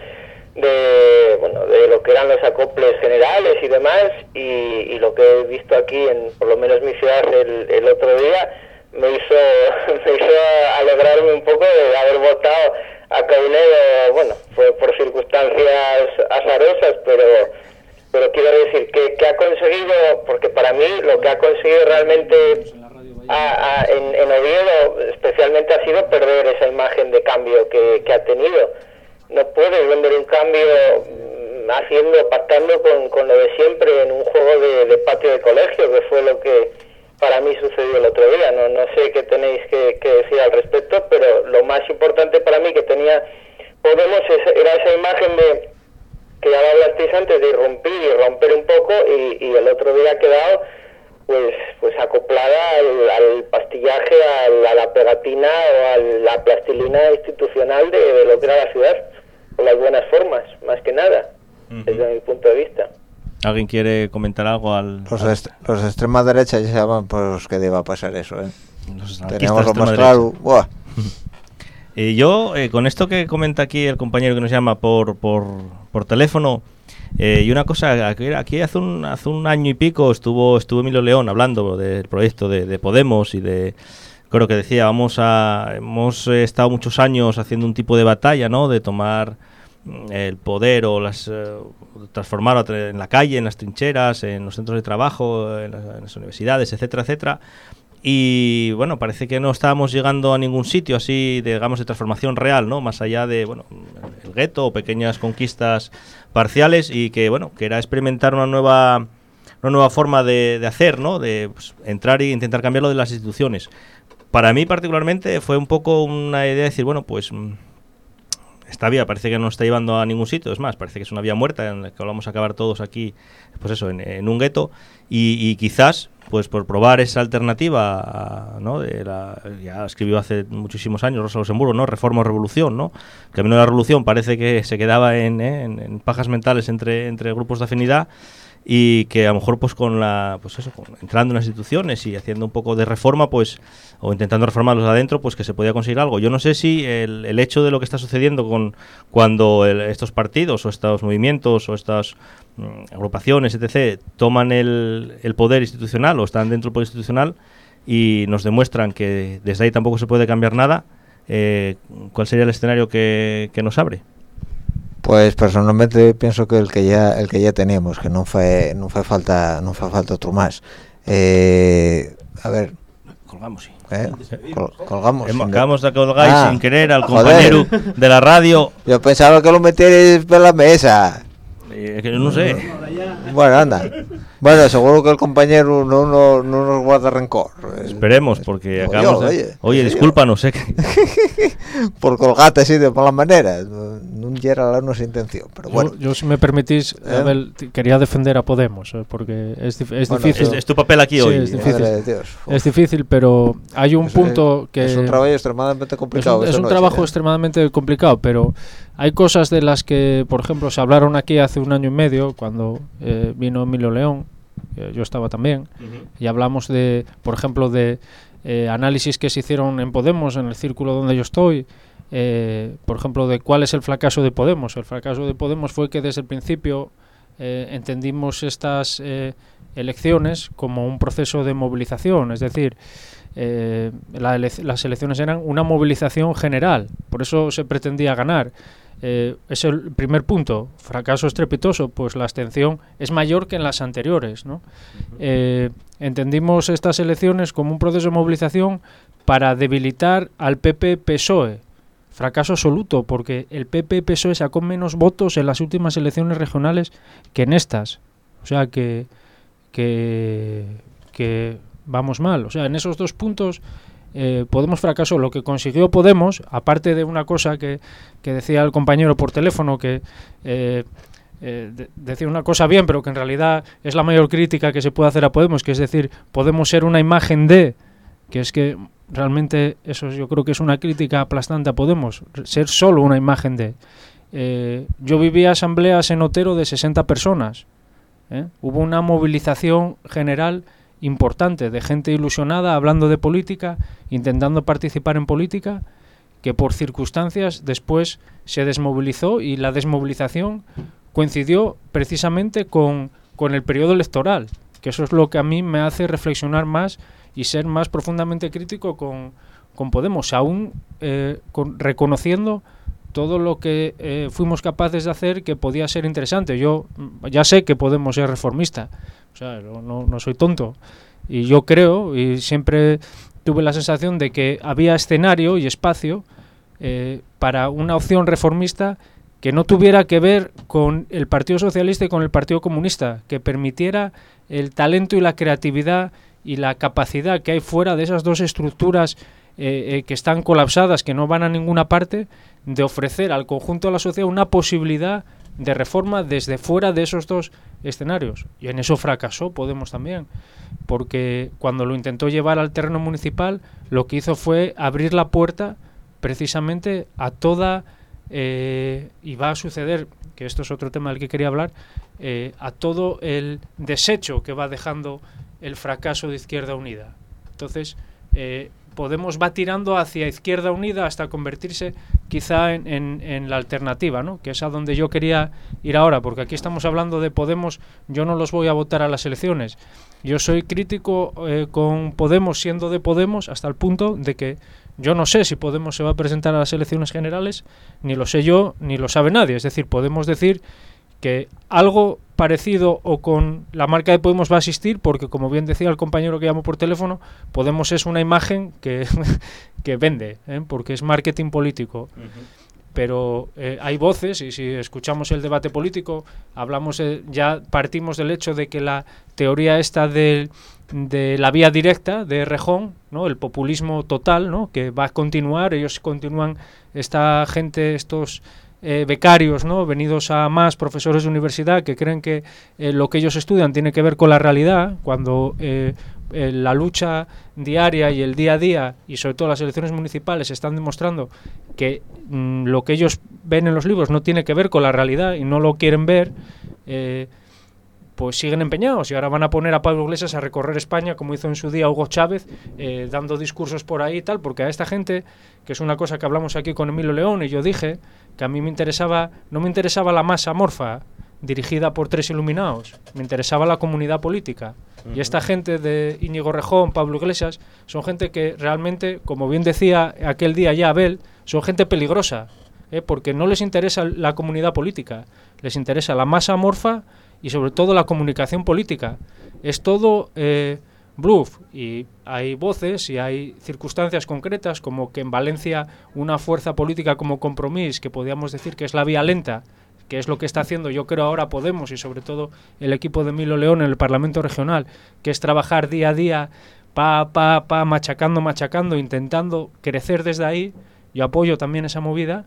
de, bueno, de lo que eran los acoples generales y demás, y, y lo que he visto aquí, en por lo menos mi ciudad el, el otro día, me hizo, me hizo alegrarme un poco de haber votado a Caunedo. Bueno, fue por circunstancias azarosas, pero pero quiero decir que, que ha conseguido, porque para mí lo que ha conseguido realmente a, a, en, en Oviedo especialmente ha sido perder esa imagen de cambio que, que ha tenido. No puedes vender un cambio haciendo, pactando con, con lo de siempre en un juego de, de patio de colegio, que fue lo que para mí sucedió el otro día. No, no sé qué tenéis que, que decir al respecto, pero lo más importante para mí que tenía Podemos es, era esa imagen de que ya lo hablasteis antes, de irrumpir y romper un poco, y, y el otro día ha quedado pues pues acoplada al, al pastillaje, al, a la pegatina o a la plastilina institucional de, de lo que era la ciudad, con las buenas formas, más que nada, uh-huh. desde mi punto de vista. ¿Alguien quiere comentar algo al...? Los, est los de extrema derecha ya saben pues que deba pasar eso, ¿eh? Los Tenemos lo más claro. Buah. Eh, yo, eh, con esto que comenta aquí el compañero que nos llama por, por, por teléfono, eh, y una cosa, aquí, aquí hace un hace un año y pico estuvo estuvo Emilio León hablando del proyecto de, de Podemos y de, creo que decía, vamos a hemos estado muchos años haciendo un tipo de batalla, ¿no?, de tomar el poder o las eh, transformarlo en la calle, en las trincheras, en los centros de trabajo, en las, en las universidades, etcétera, etcétera. Y bueno, parece que no estábamos llegando a ningún sitio así, de, digamos, de transformación real, ¿no? Más allá de, bueno, el gueto o pequeñas conquistas parciales, y que, bueno, que era experimentar una nueva una nueva forma de, de hacer, ¿no? De pues, entrar e intentar cambiarlo de las instituciones. Para mí particularmente fue un poco una idea de decir, bueno, pues esta vía parece que no está llevando a ningún sitio, es más, parece que es una vía muerta en la que vamos a acabar todos aquí, pues eso, en, en un gueto, y, y quizás pues por probar esa alternativa, ¿no? De la, ya escribió hace muchísimos años Rosa Luxemburgo, ¿no? Reforma o revolución, ¿no? El camino de la revolución parece que se quedaba en, ¿eh? en, en pajas mentales entre, entre grupos de afinidad, y que a lo mejor pues con la pues eso, con, entrando en las instituciones y haciendo un poco de reforma, pues, o intentando reformarlos adentro, pues que se podía conseguir algo. Yo no sé si el, el hecho de lo que está sucediendo con cuando el, estos partidos o estos movimientos o estas mm, agrupaciones, etcétera, toman el, el poder institucional o están dentro del poder institucional y nos demuestran que desde ahí tampoco se puede cambiar nada, eh, ¿cuál sería el escenario que, que nos abre? Pues personalmente pienso que el que ya el que ya teníamos, que no fue no fue falta no fue falta otro más. Eh, a ver, colgamos sí. ¿Eh? Col colgamos. Hemos, acabamos de colgar ah, sin querer al joder. compañero de la radio. Yo pensaba que lo metierais por la mesa. Eh, que no sé. Bueno, anda. Bueno, seguro que el compañero no, no, no nos guarda rencor. Esperemos, porque Digo acabamos yo, de... Oye, oye discúlpanos, eh. Por colgate así de por la manera. No era la nuestra intención, pero bueno. Yo, yo si me permitís, ¿Eh? Abel, quería defender a Podemos, eh, porque es, es bueno, difícil. Es, es tu papel aquí sí, hoy. Es difícil. Madre de Dios. Es difícil, pero hay un es, punto que... Es un trabajo extremadamente complicado. Es un, es un noche, trabajo ¿eh? extremadamente complicado, pero hay cosas de las que, por ejemplo, se hablaron aquí hace un año y medio, cuando eh, vino Emilio León, eh, yo estaba también, uh-huh. y hablamos de, por ejemplo, de eh, análisis que se hicieron en Podemos, en el círculo donde yo estoy, eh, por ejemplo, de cuál es el fracaso de Podemos. El fracaso de Podemos fue que desde el principio eh, entendimos estas eh, elecciones como un proceso de movilización, es decir, Eh, la ele las elecciones eran una movilización general, por eso se pretendía ganar. Eh, es el primer punto. Fracaso estrepitoso, pues la abstención es mayor que en las anteriores, ¿no? Uh-huh. Eh, entendimos estas elecciones como un proceso de movilización para debilitar al P P P S O E. Fracaso absoluto, porque el P P P S O E sacó menos votos en las últimas elecciones regionales que en estas. O sea que, que, que vamos mal. O sea, en esos dos puntos eh, Podemos fracasó. Lo que consiguió Podemos, aparte de una cosa que, que decía el compañero por teléfono, que eh, eh, de, decía una cosa bien, pero que en realidad es la mayor crítica que se puede hacer a Podemos, que es decir, podemos ser una imagen de, que es que realmente eso yo creo que es una crítica aplastante a Podemos, ser solo una imagen de. Eh, yo vivía asambleas en Otero de sesenta personas. ¿eh? Hubo una movilización general importante de gente ilusionada hablando de política, intentando participar en política, que por circunstancias después se desmovilizó, y la desmovilización coincidió precisamente con, con el periodo electoral, que eso es lo que a mí me hace reflexionar más y ser más profundamente crítico con, con Podemos, aún eh, con, reconociendo todo lo que eh, fuimos capaces de hacer que podía ser interesante. Yo ya sé que Podemos ser reformista, o sea, no, no soy tonto, y yo creo, y siempre tuve la sensación de que había escenario y espacio eh, para una opción reformista que no tuviera que ver con el Partido Socialista y con el Partido Comunista, que permitiera el talento y la creatividad y la capacidad que hay fuera de esas dos estructuras eh, eh, que están colapsadas, que no van a ninguna parte, de ofrecer al conjunto de la sociedad una posibilidad de reforma desde fuera de esos dos escenarios. Y en eso fracasó Podemos también, porque cuando lo intentó llevar al terreno municipal, lo que hizo fue abrir la puerta precisamente a toda, eh, y va a suceder, que esto es otro tema del que quería hablar, eh, a todo el desecho que va dejando el fracaso de Izquierda Unida. Entonces, eh, Podemos va tirando hacia Izquierda Unida hasta convertirse quizá en, en, en la alternativa, ¿no? Que es a donde yo quería ir ahora, porque aquí estamos hablando de Podemos. Yo no los voy a votar a las elecciones. Yo soy crítico eh, con Podemos siendo de Podemos, hasta el punto de que yo no sé si Podemos se va a presentar a las elecciones generales, ni lo sé yo, ni lo sabe nadie. Es decir, podemos decir que algo parecido o con la marca de Podemos va a existir, porque como bien decía el compañero que llamó por teléfono, Podemos es una imagen que, que vende, ¿eh? Porque es marketing político. Uh-huh. Pero eh, hay voces, y si escuchamos el debate político, hablamos eh, ya partimos del hecho de que la teoría esta de, de la vía directa de Rejón, ¿no? El populismo total, ¿no? Que va a continuar, ellos continúan, esta gente, estos Eh, becarios, ¿no? Venidos a más, profesores de universidad, que creen que eh, lo que ellos estudian tiene que ver con la realidad, cuando eh, eh, la lucha diaria y el día a día, y sobre todo las elecciones municipales, están demostrando que mm, lo que ellos ven en los libros no tiene que ver con la realidad y no lo quieren ver. eh, pues siguen empeñados, y ahora van a poner a Pablo Iglesias a recorrer España, como hizo en su día Hugo Chávez, eh, dando discursos por ahí y tal, porque a esta gente, que es una cosa que hablamos aquí con Emilio León, y yo dije que a mí me interesaba, no me interesaba la masa amorfa dirigida por tres iluminados, me interesaba la comunidad política. Uh-huh. Y esta gente de Íñigo Rejón, Pablo Iglesias, son gente que realmente, como bien decía aquel día ya Abel, son gente peligrosa, ¿eh? Porque no les interesa la comunidad política, les interesa la masa amorfa y sobre todo la comunicación política. Es todo eh, bluff, y hay voces y hay circunstancias concretas, como que en Valencia una fuerza política como Compromís, que podríamos decir que es la vía lenta, que es lo que está haciendo yo creo ahora Podemos y sobre todo el equipo de Emilio León en el Parlamento Regional, que es trabajar día a día, pa, pa, pa, machacando, machacando, intentando crecer desde ahí. Yo apoyo también esa movida,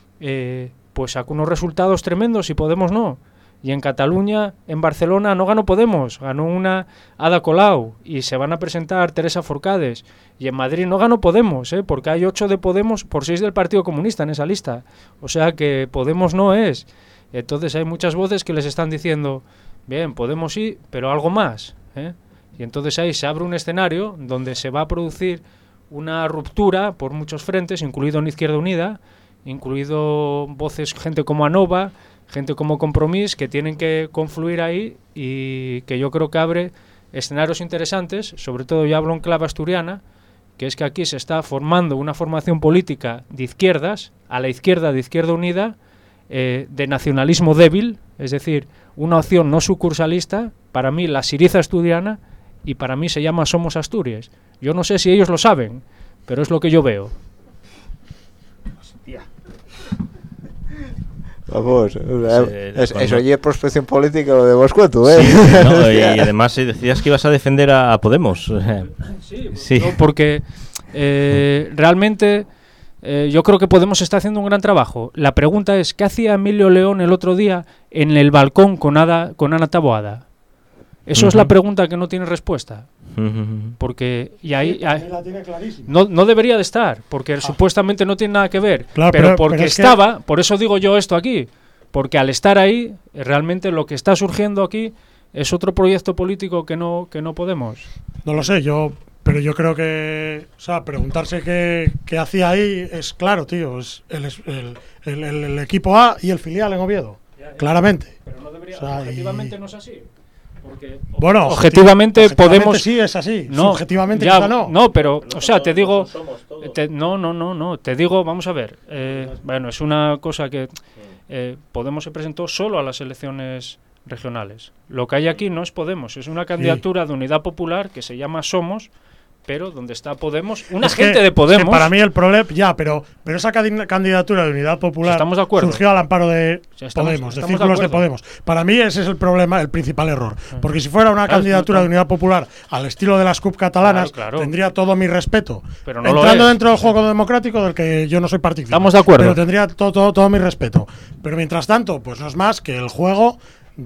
eh, pues sacó unos resultados tremendos y Podemos no. Y en Cataluña, en Barcelona, no ganó Podemos, ganó una Ada Colau, y se van a presentar Teresa Forcades. Y en Madrid no ganó Podemos, ¿eh? Porque hay ocho de Podemos por seis del Partido Comunista en esa lista. O sea que Podemos no es. Entonces hay muchas voces que les están diciendo, bien, Podemos sí, pero algo más, ¿eh? Y entonces ahí se abre un escenario donde se va a producir una ruptura por muchos frentes, incluido en Izquierda Unida, incluido voces, gente como Anova, gente como Compromís, que tienen que confluir ahí, y que yo creo que abre escenarios interesantes. Sobre todo yo hablo en clave asturiana, que es que aquí se está formando una formación política de izquierdas, a la izquierda de Izquierda Unida, eh, de nacionalismo débil, es decir, una opción no sucursalista, para mí la Siriza asturiana, y para mí se llama Somos Asturias. Yo no sé si ellos lo saben, pero es lo que yo veo. Vamos, o sea, Sí, es, cuando- eso ya es prospección política lo de vos cuento, ¿eh? Sí, ¿no? Y además eh, decías que ibas a defender a, a Podemos. Sí, Sí. no, porque eh, realmente eh, yo creo que Podemos está haciendo un gran trabajo. La pregunta es, ¿qué hacía Emilio León el otro día en el balcón con, Ada, con Ana Taboada? Eso es la Ujú. pregunta que no tiene respuesta. Porque y ahí, Sí, ahí- la tiene clarísima. no, no debería de estar, porque supuestamente no tiene nada que ver. Claro, pero, pero- porque pero es que- estaba, por eso digo yo esto aquí, porque al estar ahí, eh, realmente lo que está surgiendo aquí es otro proyecto político que no, que no podemos. No lo sé, yo, pero yo creo que, o sea, preguntarse qué, qué hacía ahí es claro, tío, es el, es- el, el- el- el equipo A y el filial en Oviedo, claramente. Pero no debería, O sea, objetivamente y- no es así. Porque Bueno, objetivamente, objetivamente Podemos sí es así, no, subjetivamente ya, quizá no. no, pero o sea, te digo te- no, no, no, no, te digo, vamos a ver, eh, bueno, es una cosa que eh, Podemos se presentó solo a las elecciones regionales. Lo que hay aquí no es Podemos, es una candidatura de unidad popular que se llama Somos, pero donde está Podemos, una Es que- gente de es que Podemos. para mí el problema, ya, pero, pero esa cadi- candidatura de unidad popular Estamos de acuerdo. surgió al amparo de Sí, estamos- Podemos, de estamos de círculos de, acuerdo. Podemos. Para mí ese es el problema, el principal error. Porque si fuera una Claro, candidatura no, de unidad popular al estilo de las C U P catalanas, Claro, claro. tendría todo mi respeto. Pero no lo Entrando es. dentro del juego democrático del que yo no soy partícipe. Estamos de acuerdo. Pero tendría todo, todo, todo mi respeto. Pero mientras tanto, pues no es más que el juego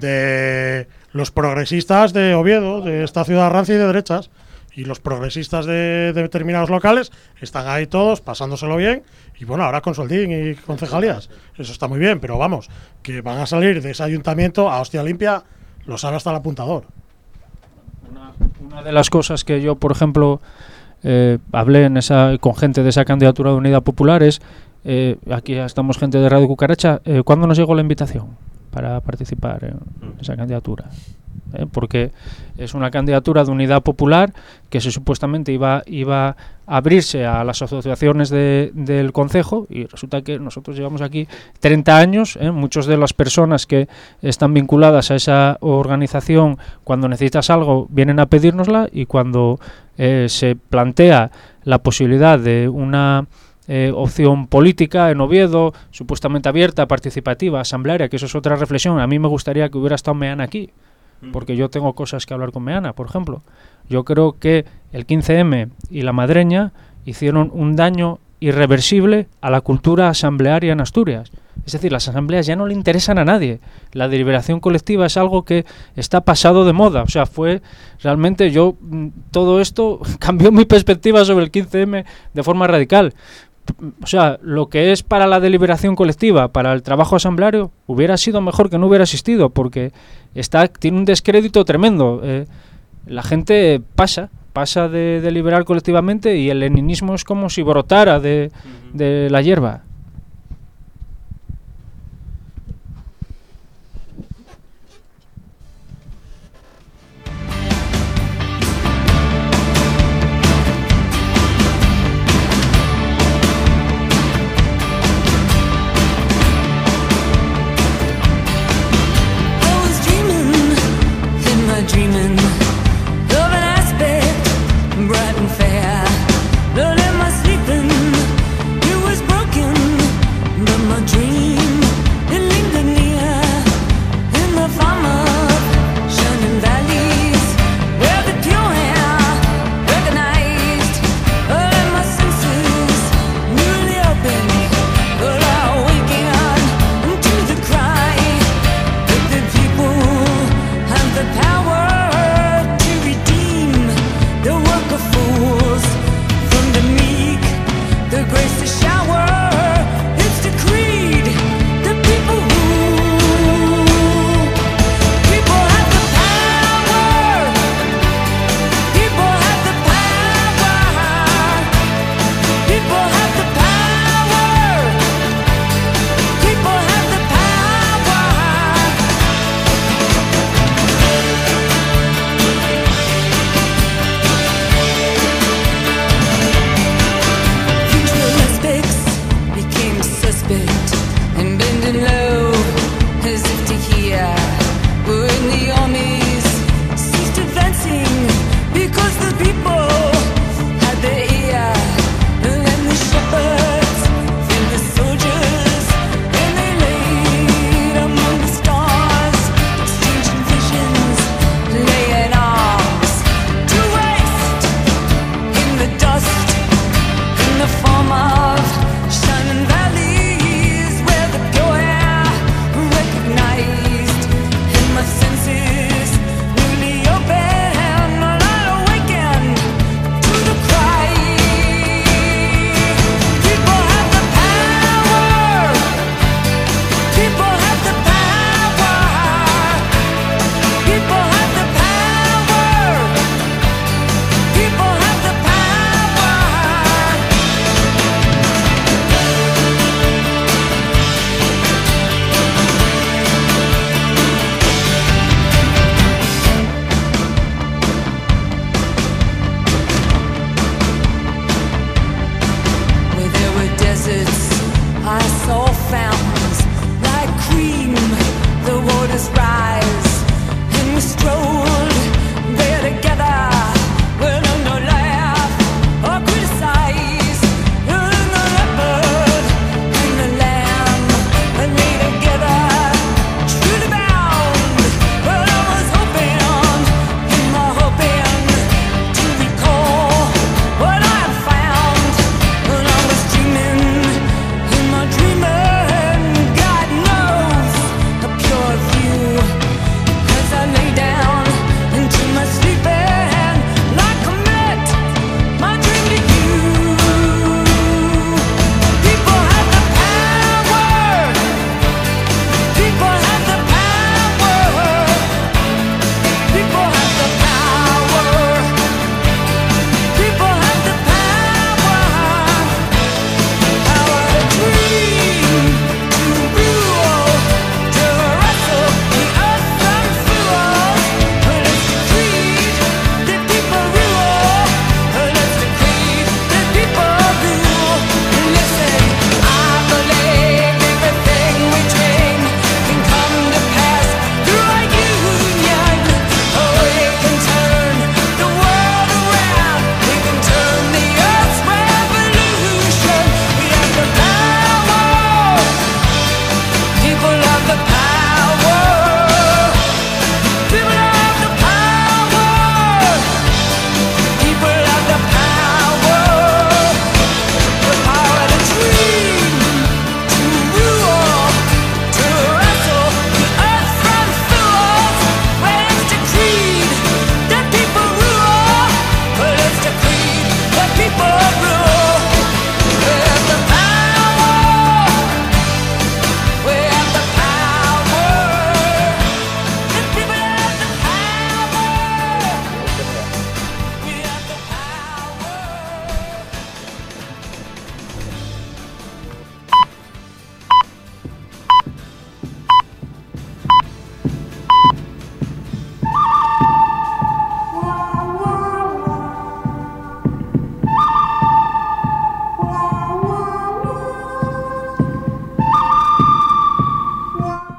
de los progresistas de Oviedo, de esta ciudad rancia y de derechas. Y los progresistas de, de determinados locales están ahí todos pasándoselo bien. Y bueno, ahora con Soldín y concejalías. Eso está muy bien, pero vamos, que van a salir de ese ayuntamiento a hostia limpia, lo sabe hasta el apuntador. Una, una de las cosas que yo, por ejemplo, eh, hablé en esa, con gente de esa candidatura de Unidad Popular es, eh, aquí estamos gente de Radio Cucaracha, eh, ¿cuándo nos llegó la invitación para participar en esa candidatura? Eh, porque es una candidatura de Unidad Popular que se supuestamente iba, iba a abrirse a las asociaciones de, del concejo, y resulta que nosotros llevamos aquí treinta años, eh, muchas de las personas que están vinculadas a esa organización, cuando necesitas algo vienen a pedírnosla, y cuando eh, se plantea la posibilidad de una Eh, opción política en Oviedo, supuestamente abierta, participativa, asamblearia, que eso es otra reflexión. A mí me gustaría que hubiera estado Meana aquí, porque yo tengo cosas que hablar con Meana, por ejemplo. Yo creo que el quince eme y la Madreña hicieron un daño irreversible a la cultura asamblearia en Asturias. Es decir, las asambleas ya no le interesan a nadie. La deliberación colectiva es algo que está pasado de moda. O sea, fue realmente yo, todo esto cambió mi perspectiva sobre el quince eme de forma radical. O sea, lo que es para la deliberación colectiva, para el trabajo asambleario, hubiera sido mejor que no hubiera existido, porque está tiene un descrédito tremendo. Eh, la gente pasa, pasa de deliberar colectivamente, y el leninismo es como si brotara de, de la hierba. I was dreaming, in my dreaming, of an aspect bright and fair. But in my sleeping, it was broken.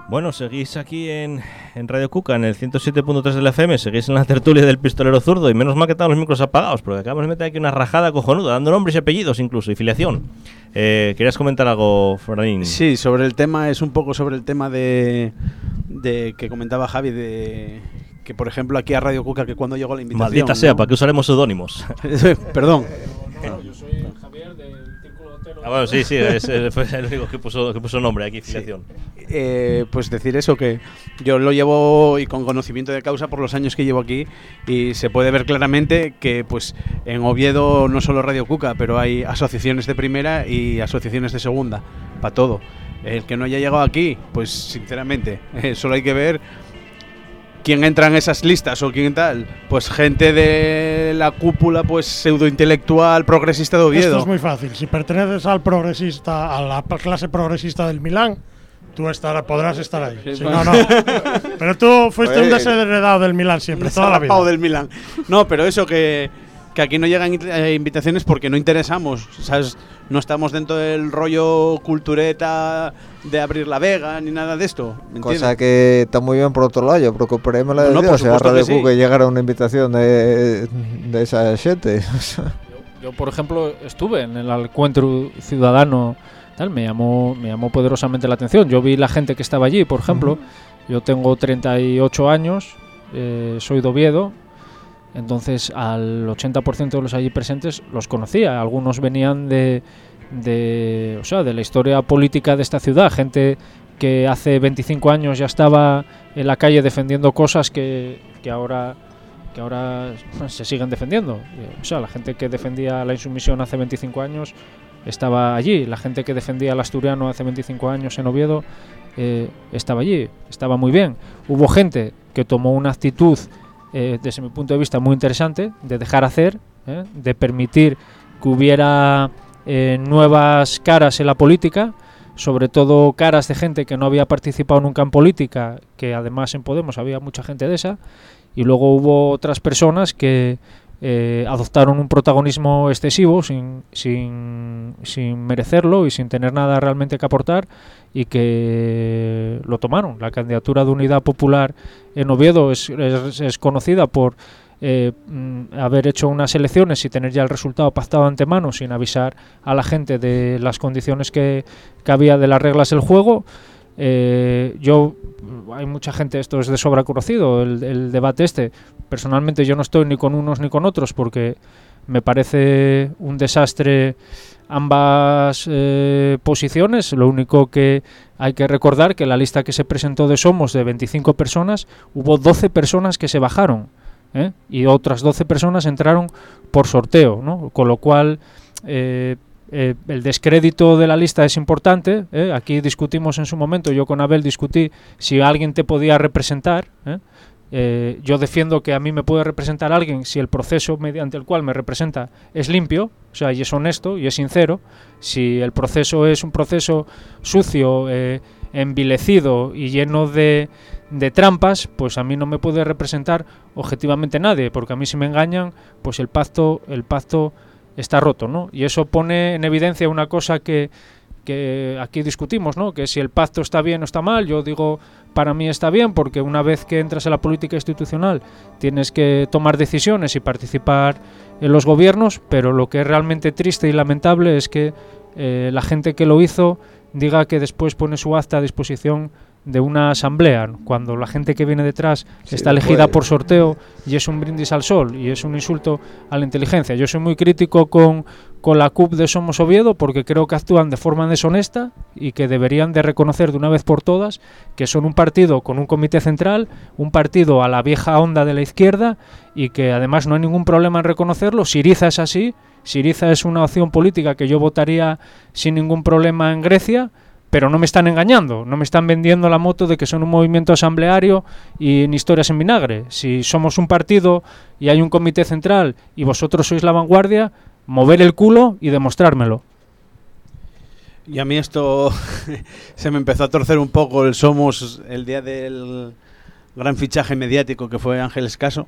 Bueno, seguís aquí en, en Radio Cuca, en el ciento siete punto tres del F M, seguís en la tertulia del Pistolero Zurdo, y menos mal que están los micros apagados, porque acabamos de meter aquí una rajada cojonuda, dando nombres y apellidos incluso, y filiación. Eh, ¿Querías comentar algo, Franín? Sí, sobre el tema, es un poco sobre el tema de, de que comentaba Javi, de que por ejemplo aquí a Radio Cuca, que cuando llegó la invitación... Maldita sea, ¿no? ¿para qué usaremos seudónimos? Perdón. Yo soy Javier del Círculo Otero. Ah, bueno, sí, sí, es, es, fue el único que puso, que puso nombre aquí, filiación. Sí. Eh, pues decir eso, que yo lo llevo y con conocimiento de causa por los años que llevo aquí, y se puede ver claramente que pues en Oviedo no solo Radio Cuca, pero hay asociaciones de primera y asociaciones de segunda, para todo. El que no haya llegado aquí, pues sinceramente, eh, solo hay que ver quién entra en esas listas o quién tal. Pues gente de la cúpula, pues pseudointelectual progresista de Oviedo. Esto es muy fácil. Si perteneces al progresista, a la clase progresista del Milán, tú estarás, podrás estar ahí. Sí, Sí, bueno. no, no. Pero tú fuiste Oye, un desheredado del Milán siempre, Un toda la vida. desarrapado del Milán. No, pero eso que, que aquí no llegan eh, invitaciones porque no interesamos, ¿sabes? No estamos dentro del rollo cultureta de abrir la vega ni nada de esto, ¿me Cosa entiendes? que está muy bien por otro lado, yo preocuparéme la de No, no, por Dios, si a supuesto Radio que sí. Cuca llegara una invitación de, de esa gente. Yo, por ejemplo, estuve en el encuentro ciudadano, tal, me llamó, me llamó poderosamente la atención. Yo vi la gente que estaba allí, por ejemplo. Uh-huh. Yo tengo treinta y ocho años, eh, soy de Oviedo, entonces al ochenta por ciento de los allí presentes los conocía. Algunos venían de, de, o sea, de la historia política de esta ciudad, gente que hace veinticinco años ya estaba en la calle defendiendo cosas que, que ahora... que ahora se siguen defendiendo. O sea, la gente que defendía la insumisión hace veinticinco años estaba allí, la gente que defendía el asturiano hace veinticinco años en Oviedo eh, estaba allí, estaba muy bien. Hubo gente que tomó una actitud, eh, desde mi punto de vista, muy interesante, de dejar hacer, eh, de permitir que hubiera eh, nuevas caras en la política, sobre todo caras de gente que no había participado nunca en política, que además en Podemos había mucha gente de esa. Y luego hubo otras personas que eh, adoptaron un protagonismo excesivo sin, sin, sin merecerlo y sin tener nada realmente que aportar, y que lo tomaron. La candidatura de Unidad Popular en Oviedo es, es, es conocida por eh, haber hecho unas elecciones y tener ya el resultado pactado de antemano sin avisar a la gente de las condiciones que, que había de las reglas del juego. Eh, yo, hay mucha gente, esto es de sobra conocido, el, el debate este. Personalmente yo no estoy ni con unos ni con otros porque me parece un desastre ambas eh, posiciones. Lo único que hay que recordar que la lista que se presentó de Somos, de veinticinco personas, hubo doce personas que se bajaron, ¿eh? Y otras doce personas entraron por sorteo, ¿no? Con lo cual... Eh, Eh, el descrédito de la lista es importante, ¿eh? Aquí discutimos en su momento, yo con Abel discutí si alguien te podía representar, ¿eh? Eh, yo defiendo que a mí me puede representar alguien si el proceso mediante el cual me representa es limpio, o sea, y es honesto y es sincero. Si el proceso es un proceso sucio, eh, envilecido y lleno de, de trampas, pues a mí no me puede representar objetivamente nadie, porque a mí si me engañan, pues el pacto, el pacto está roto, ¿no? Y eso pone en evidencia una cosa que, que aquí discutimos, ¿no? Que si el pacto está bien o está mal. Yo digo, para mí está bien, porque una vez que entras en la política institucional tienes que tomar decisiones y participar en los gobiernos, pero lo que es realmente triste y lamentable es que eh, la gente que lo hizo diga que después pone su acta a disposición de una asamblea, cuando la gente que viene detrás sí, está elegida puede. por sorteo, y es un brindis al sol y es un insulto a la inteligencia. Yo soy muy crítico con, con la C U P de Somos Oviedo, porque creo que actúan de forma deshonesta y que deberían de reconocer de una vez por todas que son un partido con un comité central, un partido a la vieja onda de la izquierda, y que además no hay ningún problema en reconocerlo. Syriza es así, Syriza es una opción política que yo votaría sin ningún problema en Grecia, pero no me están engañando, no me están vendiendo la moto de que son un movimiento asambleario y en historias en vinagre. Si somos un partido y hay un comité central y vosotros sois la vanguardia, mover el culo y demostrármelo. Y a mí esto se me empezó a torcer un poco el Somos el día del gran fichaje mediático que fue Ángel Escaso,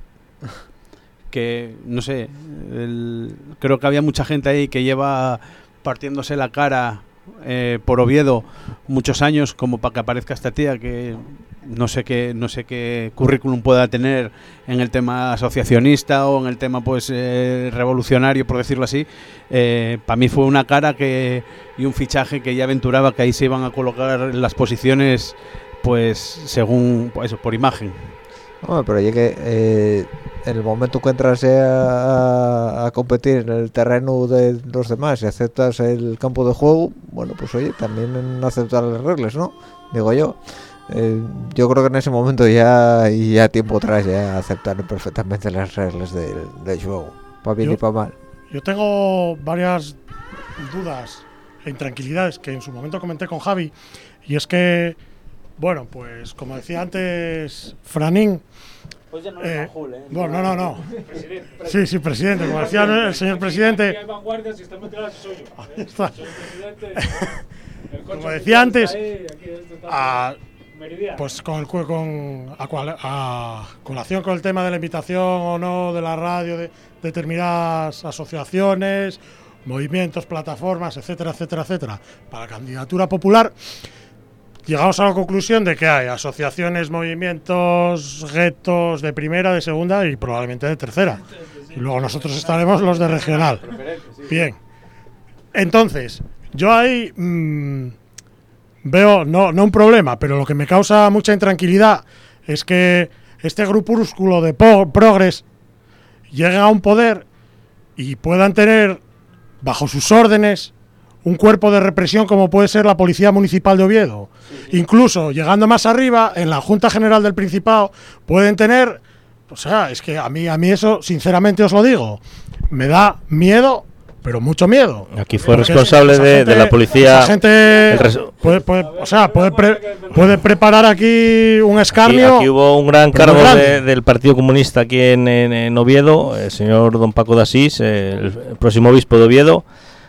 que no sé, el, creo que había mucha gente ahí que lleva partiéndose la cara eh, por Oviedo muchos años como para que aparezca esta tía que no sé qué no sé qué currículum pueda tener en el tema asociacionista o en el tema pues eh, revolucionario, por decirlo así. Eh, para mí fue una cara que y un fichaje que ya aventuraba que ahí se iban a colocar las posiciones pues según pues, eso, por imagen. Bueno, pero ya que eh, en el momento que entras a, a competir en el terreno de los demás y aceptas el campo de juego, bueno, pues oye, también aceptar las reglas, ¿no? Digo yo. Eh, yo creo que en ese momento ya, ya tiempo atrás, ya aceptaron perfectamente las reglas del, del juego, para bien Yo- y para mal. Yo tengo varias dudas e intranquilidades que en su momento comenté con Javi, y es que, bueno, pues como decía antes Franín, eh, bueno, no, no, no. Sí, sí, presidente, como decía el señor presidente, ahí está. Como decía antes, a- pues con, el, cu- con a, cual- a colación con el tema de la invitación o no de la radio de determinadas asociaciones, movimientos, plataformas, etcétera, etcétera, etcétera, para la candidatura popular, llegamos a la conclusión de que hay asociaciones, movimientos, guetos de primera, de segunda y probablemente de tercera. Y luego nosotros estaremos los de regional. Bien. Entonces, yo ahí mmm, veo, no, no un problema, pero lo que me causa mucha intranquilidad es que este grupúsculo de po- progres llegue a un poder y puedan tener bajo sus órdenes un cuerpo de represión como puede ser la Policía Municipal de Oviedo. Incluso llegando más arriba, en la Junta General del Principado, pueden tener... O sea, es que a mí, a mí eso, sinceramente os lo digo, me da miedo, pero mucho miedo. Aquí fue Porque responsable esa de, gente- de la policía. esa gente el res- puede, puede- o sea, puede, pre- puede preparar aquí un Aquí, escarnio. aquí hubo un gran pero cargo muy grande. de- del Partido Comunista aquí en, en- en Oviedo, el señor don Paco de Asís, eh, el, el próximo obispo de Oviedo,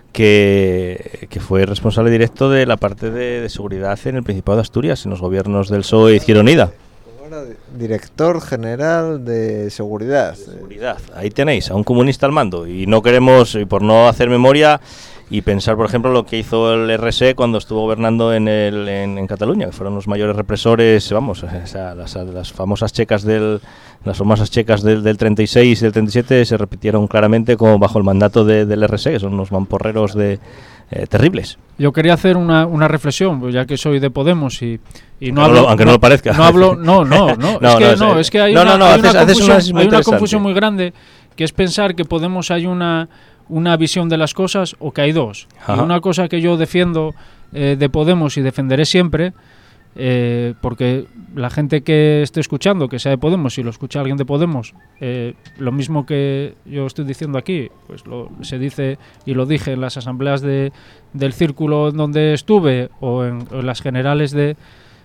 que, que fue responsable directo de la parte de, de seguridad en el Principado de Asturias, en los gobiernos del P S O E e Izquierda Unida. Ahora, director general de seguridad. Seguridad. Ahí tenéis a un comunista al mando y no queremos, y por no hacer memoria y pensar, por ejemplo, lo que hizo el R S E cuando estuvo gobernando en, el, en, en Cataluña, que fueron los mayores represores, vamos, o sea, las, las famosas checas del las famosas checas del, del treinta y seis y del treinta y siete se repitieron claramente como bajo el mandato de, del R S E, que son unos mamporreros de eh, terribles. Yo quería hacer una, una reflexión, pues ya que soy de Podemos y, y no No, hablo, no, aunque no lo parezca. No hablo, no, no, no, No, es que no, no, es- es que hay no, una, no, no, hay haces- una haces confusión, una análisis muy hay una interesante. confusión muy grande, que es pensar que Podemos hay una una visión de las cosas o que hay dos. Y Ajá. una cosa que yo defiendo eh, de Podemos y defenderé siempre, eh, porque la gente que esté escuchando, que sea de Podemos, si lo escucha alguien de Podemos, eh, lo mismo que yo estoy diciendo aquí, pues lo, se dice y lo dije en las asambleas de, del círculo en donde estuve o en, o en las generales de,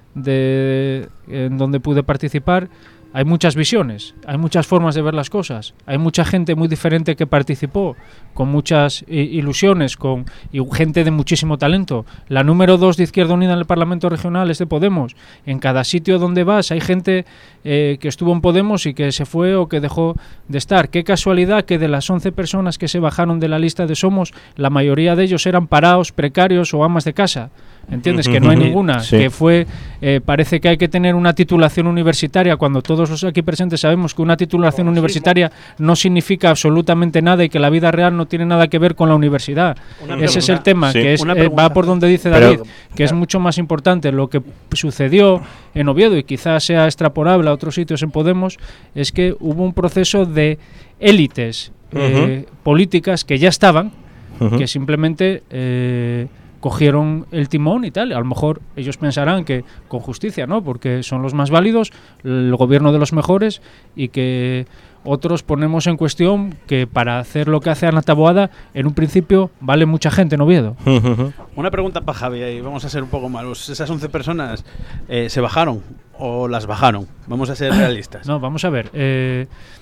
de en donde pude participar. Hay muchas visiones, hay muchas formas de ver las cosas, hay mucha gente muy diferente que participó, con muchas i- ilusiones, con y gente de muchísimo talento. La número dos de Izquierda Unida en el Parlamento Regional es de Podemos. En cada sitio donde vas hay gente eh, que estuvo en Podemos y que se fue o que dejó de estar. Qué casualidad que de las once personas que se bajaron de la lista de Somos, la mayoría de ellos eran parados, precarios o amas de casa. ¿Entiendes? Que no hay ninguna. Sí. Que fue, eh, parece que hay que tener una titulación universitaria, cuando todos los aquí presentes sabemos que una titulación universitaria no significa absolutamente nada y que la vida real no tiene nada que ver con la universidad. Una Ese es pregunta. el tema, Sí. que es, Una eh, pregunta. va por donde dice Pero- David, que es mucho más importante. Lo que sucedió en Oviedo, y quizás sea extrapolable a otros sitios en Podemos, es que hubo un proceso de élites eh, políticas que ya estaban, Ujú. que simplemente eh, cogieron el timón y tal. A lo mejor ellos pensarán que con justicia, ¿no? Porque son los más válidos, el gobierno de los mejores, y que otros ponemos en cuestión que para hacer lo que hace Ana Taboada, en un principio vale mucha gente en Oviedo. Ujú. Una pregunta para Javi, y vamos a ser un poco malos. ¿Esas once personas eh, se bajaron o las bajaron? Vamos a ser realistas. No, vamos a ver. eh,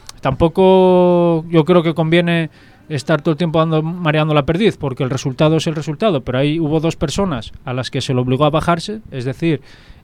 tampoco yo creo que conviene estar todo el tiempo dando, mareando la perdiz, porque el resultado es el resultado, pero ahí hubo dos personas a las que se le obligó a bajarse, es decir,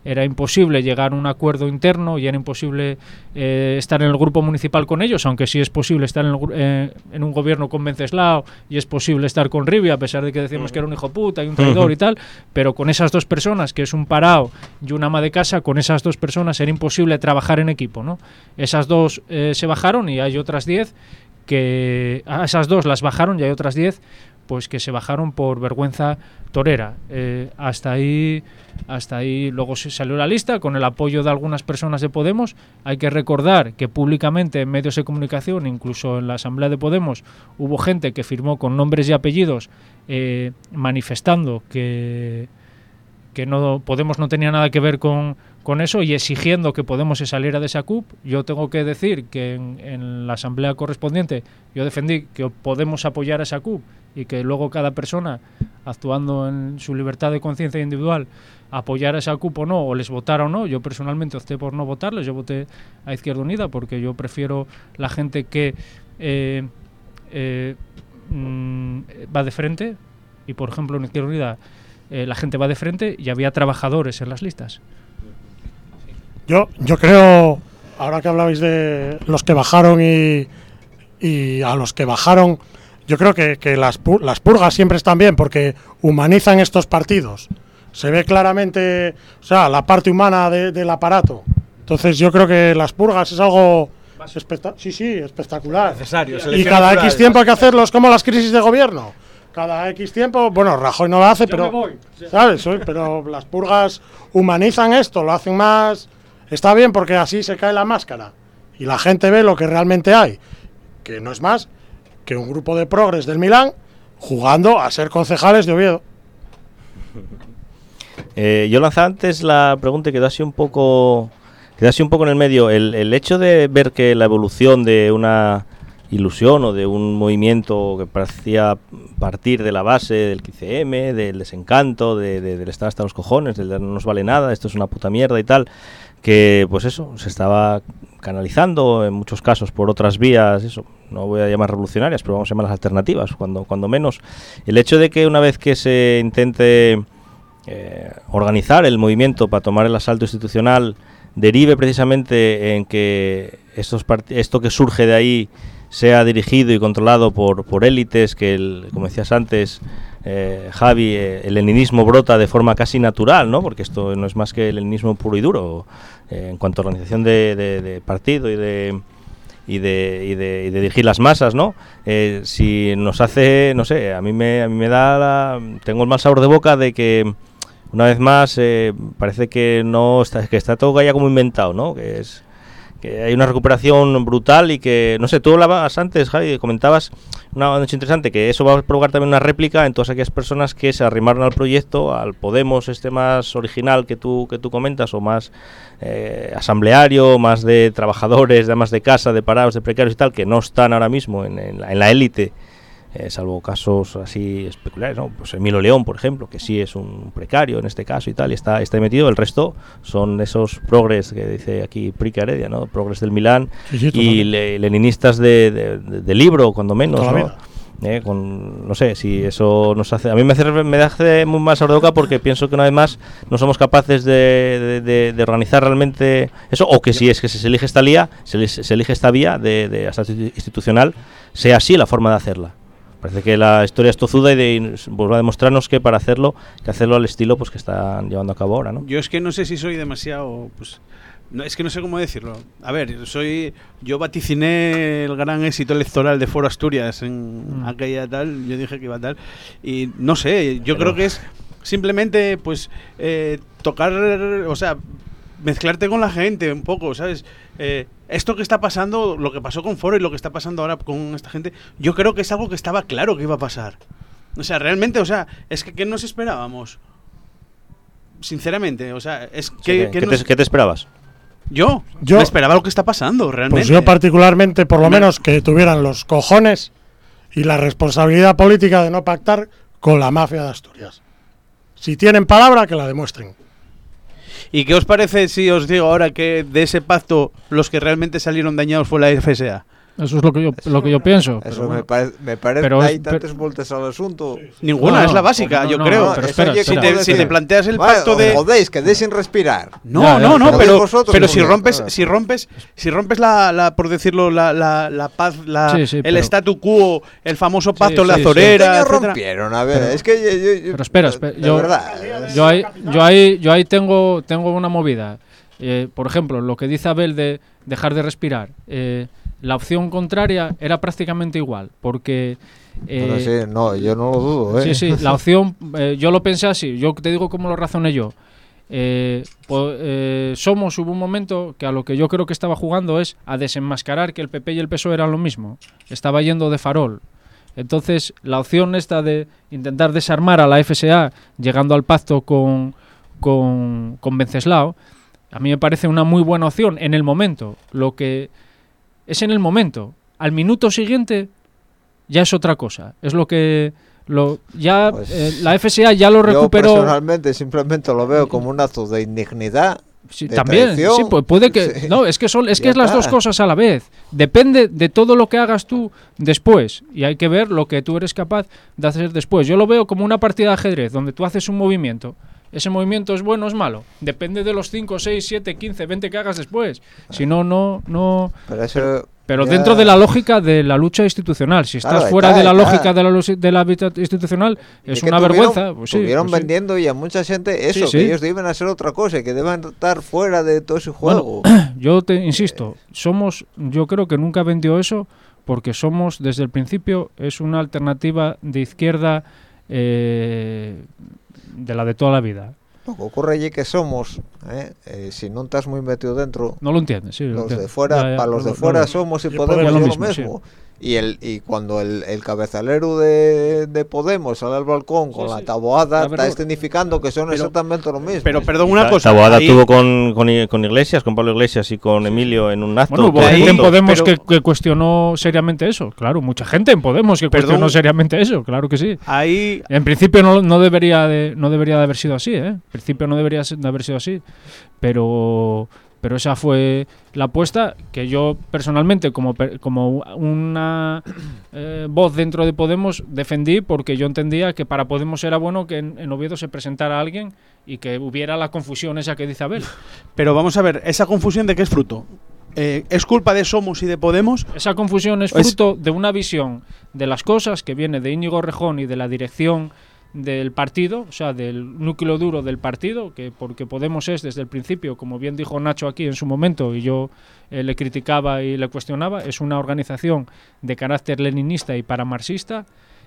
era imposible llegar a un acuerdo interno y era imposible eh, estar en el grupo municipal con ellos, aunque sí es posible estar en, el, eh, en un gobierno con Venceslao y es posible estar con Rivia, a pesar de que decíamos que era un hijo puta y un traidor y tal, pero con esas dos personas, que es un parao y una ama de casa, con esas dos personas era imposible trabajar en equipo, ¿no? Esas dos eh, se bajaron y hay otras diez que... A esas dos las bajaron y hay otras diez pues que se bajaron por vergüenza torera. Eh, hasta ahí, hasta ahí luego se salió la lista con el apoyo de algunas personas de Podemos. Hay que recordar que públicamente en medios de comunicación, incluso en la Asamblea de Podemos, hubo gente que firmó con nombres y apellidos eh, manifestando que, que no, Podemos no tenía nada que ver con, con eso y exigiendo que Podemos se saliera de esa C U P. Yo tengo que decir que en, en la asamblea correspondiente yo defendí que Podemos apoyara esa C U P y que luego cada persona, actuando en su libertad de conciencia individual, apoyara esa C U P o no, o les votara o no. Yo personalmente opté por no votarles, yo voté a Izquierda Unida porque yo prefiero la gente que eh, eh, mm, va de frente, y por ejemplo en Izquierda Unida eh, la gente va de frente y había trabajadores en las listas. Yo, yo creo, ahora que hablabais de los que bajaron y, y a los que bajaron, yo creo que, que las, pu las purgas siempre están bien porque humanizan estos partidos. Se ve claramente, o sea, la parte humana de, del aparato. Entonces yo creo que las purgas es algo espectacular. Sí, sí, espectacular. Necesario. Y cada X tiempo hay que hacerlo, es como las crisis de gobierno. Cada X tiempo, bueno, Rajoy no lo hace, yo pero, voy, ¿sabes? Pero las purgas humanizan esto, lo hacen más... Está bien porque así se cae la máscara y la gente ve lo que realmente hay, que no es más que un grupo de progres del Milán jugando a ser concejales de Oviedo. Eh, yo lanzaba antes la pregunta y quedó así un poco, quedó así un poco en el medio. El, el hecho de ver que la evolución de una ilusión o de un movimiento que parecía partir de la base del quince eme, del desencanto, de, de, del estar hasta los cojones, del no nos vale nada, esto es una puta mierda y tal, que pues eso, se estaba canalizando en muchos casos por otras vías, eso, no voy a llamar revolucionarias, pero vamos a llamarlas alternativas, cuando, cuando menos. El hecho de que una vez que se intente eh, organizar el movimiento para tomar el asalto institucional, derive precisamente en que estos esto que surge de ahí sea dirigido y controlado por, por élites, que, el, como decías antes, eh, Javi, eh, el leninismo brota de forma casi natural, ¿no? Porque esto no es más que el leninismo puro y duro, eh, en cuanto a organización de, de, de partido y de, y, de, y, de, y de dirigir las masas, ¿no? Eh, si nos hace, no sé, a mí me, a mí me da la, tengo el mal sabor de boca de que una vez más eh, parece que no está, que está todo ya como inventado, ¿no? Que es que hay una recuperación brutal y que, no sé, tú hablabas antes, Javi, comentabas una noche interesante, que eso va a provocar también una réplica en todas aquellas personas que se arrimaron al proyecto, al Podemos este más original que tú que tú comentas, o más eh, asambleario, más de trabajadores, de amas de casa, de parados, de precarios y tal, que no están ahora mismo en, en la, en la élite, eh, salvo casos así especulares, ¿no? Pues Emilio León, por ejemplo, que sí es un precario en este caso y tal, y está, está metido. El resto son esos progres que dice aquí Prica Heredia, ¿no? Progres del Milán, sí, sí, y le, leninistas de, de, de, de libro, cuando menos, ¿no? Eh, con, no sé, si eso nos hace... A mí me hace, me hace muy más sabor de boca porque pienso que una vez más no somos capaces de, de, de, de organizar realmente eso, o que si es que se elige esta vía, se, se elige esta vía de, de asalto institucional, sea así la forma de hacerla. Parece que la historia es tozuda y de, vuelve a demostrarnos que para hacerlo, que hacerlo al estilo pues que están llevando a cabo ahora, ¿no? Yo es que no sé si soy demasiado, pues, no, es que no sé cómo decirlo. A ver, soy, yo vaticiné el gran éxito electoral de Foro Asturias en mm. aquella tal, yo dije que iba a tal, y no sé, yo Pero... creo que es simplemente, pues, eh, tocar, o sea, mezclarte con la gente un poco, ¿sabes? Eh, esto que está pasando, lo que pasó con Foro y lo que está pasando ahora con esta gente, yo creo que es algo que estaba claro que iba a pasar. O sea, realmente, o sea, es que ¿qué nos esperábamos? Sinceramente, o sea, es que... Sí, ¿qué, ¿qué, ¿qué, nos... te, ¿Qué te esperabas? Yo, yo me esperaba lo que está pasando, realmente. Pues yo particularmente, por lo me... menos, que tuvieran los cojones y la responsabilidad política de no pactar con la mafia de Asturias. Si tienen palabra, que la demuestren. ¿Y qué os parece si os digo ahora que de ese pacto los que realmente salieron dañados fue la F S A? Eso es lo que yo, lo que yo pienso. Eso pero me, bueno. parece me parece Pero que es- hay pero- tantas vueltas al asunto. Ninguna, No, no, es la básica, no, yo no, creo. no, pero eso espera, oye, si, espera, te, ¿cómo si decir? te planteas el Vale, pacto os de... jodéis, que dejen respirar. No, Ya, ya, no, no, pero pero, vosotros pero no, si no, rompes, no. si rompes, si rompes la, la por decirlo, la, la, la paz, la, Sí, sí, el pero- statu quo, el famoso pacto, Sí, la sí, sí. azorera, Coño, etcétera. rompieron, a ver, Pero- es que yo, yo- yo- Pero espera, espera, de yo- verdad. Yo ahí, yo ahí, yo ahí tengo, tengo una movida. Eh, por ejemplo, lo que dice Abel de dejar de respirar. Eh, la opción contraria era prácticamente igual, porque... eh, Pero sí, no, yo no lo dudo, ¿eh? Sí, sí, la opción, eh, yo lo pensé así, yo te digo cómo lo razoné yo. Eh, po- eh, Somos, hubo un momento que a lo que yo creo que estaba jugando es a desenmascarar que el P P y el P S O E eran lo mismo. Estaba yendo de farol. Entonces, la opción esta de intentar desarmar a la F S A llegando al pacto con, con, con Venceslao, a mí me parece una muy buena opción en el momento. Lo que es en el momento. Al minuto siguiente ya es otra cosa. Es lo que... Lo, ya Pues, eh, la F S A ya lo Yo recuperó. personalmente simplemente lo veo como un acto de indignidad. Sí, de también, traición. sí, pues puede que... Sí. No, es que, son, es, que Ya es las está. dos cosas a la vez. Depende de todo lo que hagas tú después. Y hay que ver lo que tú eres capaz de hacer después. Yo lo veo como una partida de ajedrez, donde tú haces un movimiento. Ese movimiento es bueno o es malo. Depende de los cinco, seis, siete, quince, veinte que hagas después. Si no, no... no Pero eso... pero ya- dentro de la lógica de la lucha institucional. Si estás Claro, ahí fuera está, de la ahí está. lógica de la, lu- de la vida institucional, y es que una tuvieron- vergüenza. Pues sí, Estuvieron pues sí. vendiendo y a mucha gente eso, Sí, sí. que ellos deben hacer otra cosa, y que deben estar fuera de todo ese Bueno, juego. Yo te insisto, somos, yo creo que nunca vendió eso porque somos desde el principio es una alternativa de izquierda eh, de la de toda la vida. Lo que ocurre allí que somos, ¿eh? Eh, si no estás muy metido dentro, No lo entiendes, sí. lo los entiendo. de fuera, Ya, ya, para los no de lo- fuera no lo- somos y y Podemos Podemos es lo lo mismo. mismo, Y el y cuando el, el cabezalero de, de Podemos sale al balcón con Sí, la sí. taboada, La está verdad. estignificando que son Pero- exactamente lo mismo. Pero perdón una Ta- cosa. Taboada ahí- tuvo con, con, I- con Iglesias, con Pablo Iglesias y con Emilio en un acto. Bueno, hubo todo ahí- gente en juntos. Podemos pero- que, que cuestionó seriamente eso. Claro, mucha gente en Podemos que Perdón. cuestionó seriamente eso. Claro que sí. Ahí En principio no, no debería de, no debería de haber sido así, ¿eh? En principio no debería de haber sido así. Pero, pero esa fue la apuesta que yo personalmente, como, per- como una eh, voz dentro de Podemos, defendí porque yo entendía que para Podemos era bueno que en, en Oviedo se presentara alguien y que hubiera la confusión esa que dice Abel. Pero vamos a ver, ¿esa confusión de qué es fruto? Eh, ¿Es culpa de Somos y de Podemos? Esa confusión es Es- fruto de una visión de las cosas que viene de Íñigo Rejón y de la dirección del partido, o sea, del núcleo duro del partido, que porque Podemos es desde el principio, como bien dijo Nacho aquí en su momento, y yo eh, le criticaba y le cuestionaba, es una organización de carácter leninista y paramarxista.